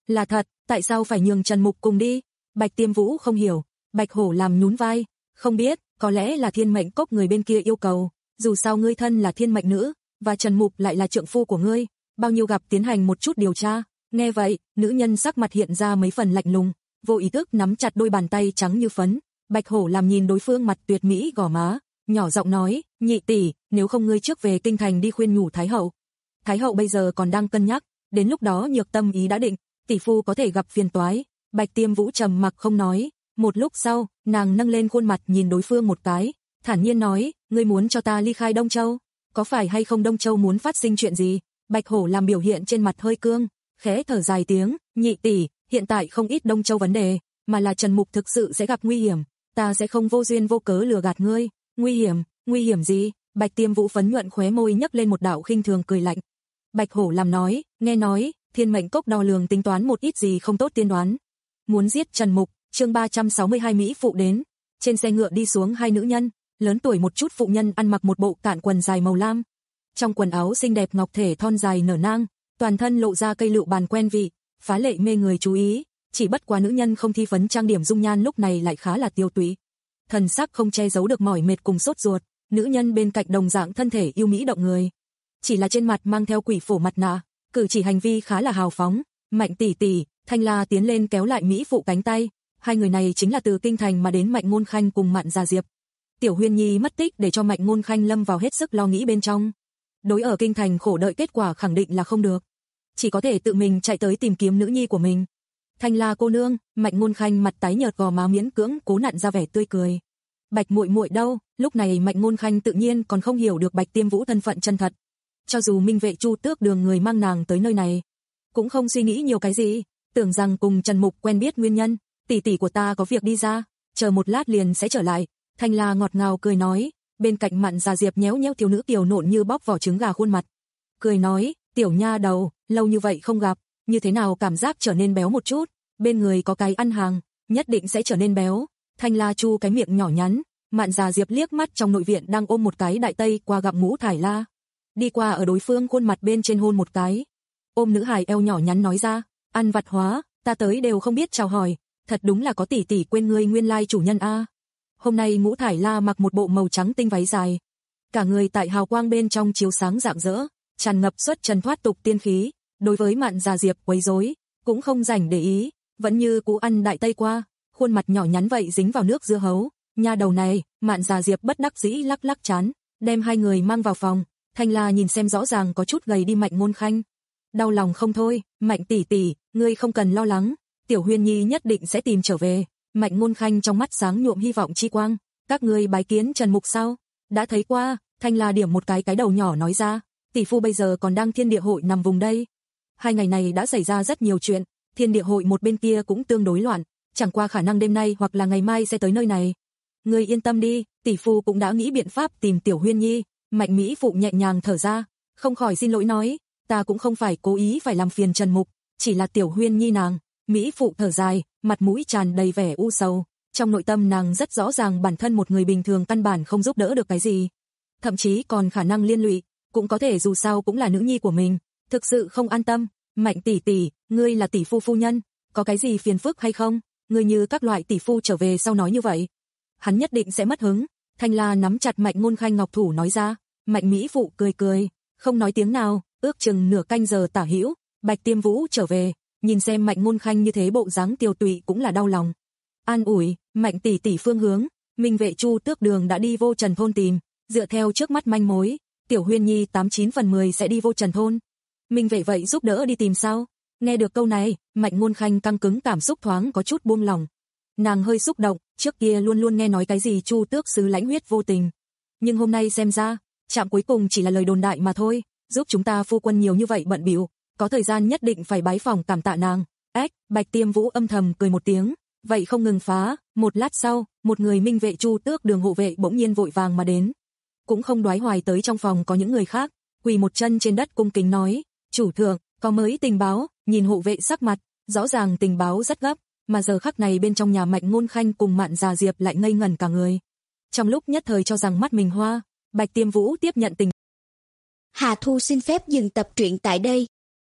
Là thật, tại sao phải nhường Trần Mục cùng đi? Bạch Tiêm Vũ không hiểu, Bạch Hổ làm nhún vai, không biết, có lẽ là thiên mệnh cốc người bên kia yêu cầu, dù sao ngươi thân là thiên mệnh nữ, và Trần Mục lại là trượng phu của ngươi, bao nhiêu gặp tiến hành một chút điều tra. Nghe vậy, nữ nhân sắc mặt hiện ra mấy phần lạnh lùng, vô ý thức nắm chặt đôi bàn tay trắng như phấn. Bạch Hổ làm nhìn đối phương mặt tuyệt mỹ gò má, nhỏ giọng nói, nhị tỷ, nếu không ngươi trước về kinh thành đi khuyên nhủ Thái hậu. Thái hậu bây giờ còn đang cân nhắc, đến lúc đó nhược tâm ý đã định, tỷ phu có thể gặp phiền toái. Bạch Tiêm Vũ trầm mặc không nói, một lúc sau, nàng nâng lên khuôn mặt nhìn đối phương một cái, thản nhiên nói, ngươi muốn cho ta ly khai Đông Châu, có phải hay không Đông Châu muốn phát sinh chuyện gì? Bạch Hổ làm biểu hiện trên mặt hơi cương, khẽ thở dài tiếng, nhị tỷ, hiện tại không ít Đông Châu vấn đề, mà là Trần Mục thực sự sẽ gặp nguy hiểm, ta sẽ không vô duyên vô cớ lừa gạt ngươi. Nguy hiểm, nguy hiểm gì? Bạch Tiêm Vũ phấn nhuận khóe môi nhấc lên một đạo khinh thường cười lạnh. Bạch Hổ làm nói, nghe nói, thiên mệnh cốc đo lường tính toán một ít gì không tốt tiên đoán. Muốn giết Trần Mục, chương ba trăm sáu mươi hai Mỹ phụ đến. Trên xe ngựa đi xuống hai nữ nhân, lớn tuổi một chút phụ nhân ăn mặc một bộ cạn quần dài màu lam. Trong quần áo xinh đẹp ngọc thể thon dài nở nang, toàn thân lộ ra cây lựu bàn quen vị, phá lệ mê người chú ý, chỉ bất quá nữ nhân không thi phấn trang điểm dung nhan lúc này lại khá là tiêu tụy. Thần sắc không che giấu được mỏi mệt cùng sốt ruột, nữ nhân bên cạnh đồng dạng thân thể yêu mỹ động người. Chỉ là trên mặt mang theo quỷ phổ mặt nạ, cử chỉ hành vi khá là hào phóng. Mạnh tỷ tỷ, Thanh La tiến lên kéo lại Mỹ phụ cánh tay, hai người này chính là từ kinh thành mà đến Mạnh Ngôn Khanh cùng Mạn Gia Diệp. Tiểu Huyên Nhi mất tích để cho Mạnh Ngôn Khanh lâm vào hết sức lo nghĩ bên trong. Đối ở kinh thành khổ đợi kết quả khẳng định là không được, chỉ có thể tự mình chạy tới tìm kiếm nữ nhi của mình. Thanh La cô nương, Mạnh Ngôn Khanh mặt tái nhợt gò má miễn cưỡng cố nặn ra vẻ tươi cười. Bạch muội muội đâu? Lúc này Mạnh Ngôn Khanh tự nhiên còn không hiểu được Bạch Tiêm Vũ thân phận chân thật. Cho dù Minh Vệ Chu Tước Đường người mang nàng tới nơi này, cũng không suy nghĩ nhiều cái gì, tưởng rằng cùng Trần Mục quen biết nguyên nhân, tỷ tỷ của ta có việc đi ra, chờ một lát liền sẽ trở lại. Thanh La ngọt ngào cười nói, bên cạnh Mạn Gia Diệp nhéo nhéo thiếu nữ kiều nộn như bóc vỏ trứng gà khuôn mặt, cười nói, tiểu nha đầu, lâu như vậy không gặp, như thế nào cảm giác trở nên béo một chút, bên người có cái ăn hàng, nhất định sẽ trở nên béo. Thanh La chu cái miệng nhỏ nhắn, Mạn Gia Diệp liếc mắt trong nội viện đang ôm một cái đại tây qua gặm ngũ thải la, đi qua ở đối phương khuôn mặt bên trên hôn một cái, ôm nữ hài eo nhỏ nhắn nói ra, ăn vặt hóa, ta tới đều không biết chào hỏi, thật đúng là có tỷ tỷ quên ngươi nguyên lai chủ nhân a. Hôm nay ngũ thải la mặc một bộ màu trắng tinh váy dài, cả người tại hào quang bên trong chiếu sáng rạng rỡ, tràn ngập xuất trần thoát tục tiên khí, đối với Mạn Gia Diệp quấy rối cũng không rảnh để ý, vẫn như cũ ăn đại tây qua, khuôn mặt nhỏ nhắn vậy dính vào nước dưa hấu. Nha đầu này, Mạn Gia Diệp bất đắc dĩ lắc lắc chán, đem hai người mang vào phòng. Thanh La nhìn xem rõ ràng có chút gầy đi Mạnh Ngôn Khanh, đau lòng không thôi. Mạnh tỷ tỷ, ngươi không cần lo lắng, Tiểu Huyên Nhi nhất định sẽ tìm trở về. Mạnh Ngôn Khanh trong mắt sáng nhuộm hy vọng chi quang. Các ngươi bái kiến Trần Mục sao? Đã thấy qua. Thanh La điểm một cái cái đầu nhỏ nói ra, tỷ phu bây giờ còn đang Thiên Địa Hội nằm vùng đây. Hai ngày này đã xảy ra rất nhiều chuyện, Thiên Địa Hội một bên kia cũng tương đối loạn, chẳng qua khả năng đêm nay hoặc là ngày mai sẽ tới nơi này. Ngươi yên tâm đi, tỷ phu cũng đã nghĩ biện pháp tìm Tiểu Huyên Nhi. Mạnh Mỹ phụ nhẹ nhàng thở ra, không khỏi xin lỗi nói, ta cũng không phải cố ý phải làm phiền Trần Mục, chỉ là Tiểu Huyên Nhi nàng. Mỹ phụ thở dài, mặt mũi tràn đầy vẻ u sầu, trong nội tâm nàng rất rõ ràng bản thân một người bình thường căn bản không giúp đỡ được cái gì, thậm chí còn khả năng liên lụy, cũng có thể dù sao cũng là nữ nhi của mình, thực sự không an tâm. Mạnh tỷ tỷ, ngươi là tỷ phu phu nhân, có cái gì phiền phức hay không? Ngươi như các loại tỷ phu trở về sau nói như vậy, hắn nhất định sẽ mất hứng. Thanh La nắm chặt Mạnh Ngôn Khanh ngọc thủ nói ra. Mạnh Mỹ phụ cười cười, không nói tiếng nào. Ước chừng nửa canh giờ tả hữu, Bạch Tiêm Vũ trở về, nhìn xem Mạnh Ngôn Khanh như thế bộ dáng tiêu tụy cũng là đau lòng. An ủi, Mạnh tỷ tỷ phương hướng, Minh Vệ Chu Tước Đường đã đi Vô Trần thôn tìm, dựa theo trước mắt manh mối, Tiểu Huyên Nhi tám chín phần mười sẽ đi Vô Trần thôn. Minh Vệ vậy giúp đỡ đi tìm sao? Nghe được câu này, Mạnh Ngôn Khanh căng cứng cảm xúc thoáng có chút buông lòng. Nàng hơi xúc động, trước kia luôn luôn nghe nói cái gì Chu Tước sứ lãnh huyết vô tình, nhưng hôm nay xem ra, chạm cuối cùng chỉ là lời đồn đại mà thôi, giúp chúng ta phu quân nhiều như vậy bận bịu, có thời gian nhất định phải bái phỏng cảm tạ nàng. Ếch, Bạch Tiêm Vũ âm thầm cười một tiếng, vậy không ngừng phá. Một lát sau, một người Minh Vệ Chu Tước Đường hộ vệ bỗng nhiên vội vàng mà đến, cũng không đoái hoài tới trong phòng có những người khác, quỳ một chân trên đất cung kính nói, chủ thượng, có mới tình báo. Nhìn hộ vệ sắc mặt, rõ ràng tình báo rất gấp, mà giờ khắc này bên trong nhà Mạnh Ngôn Khanh cùng Mạn Gia Diệp lại ngây ngẩn cả người, trong lúc nhất thời cho rằng mắt mình hoa. Bạch Tiêm Vũ tiếp nhận tình. Hà Thu xin phép dừng tập truyện tại đây.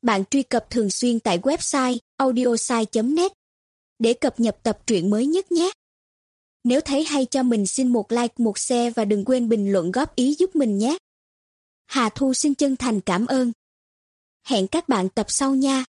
bạn truy cập thường xuyên tại website audiosai chấm net để cập nhật tập truyện mới nhất nhé. Nếu thấy hay cho mình xin một like, một share và đừng quên bình luận góp ý giúp mình nhé. Hà Thu xin chân thành cảm ơn. Hẹn các bạn tập sau nha.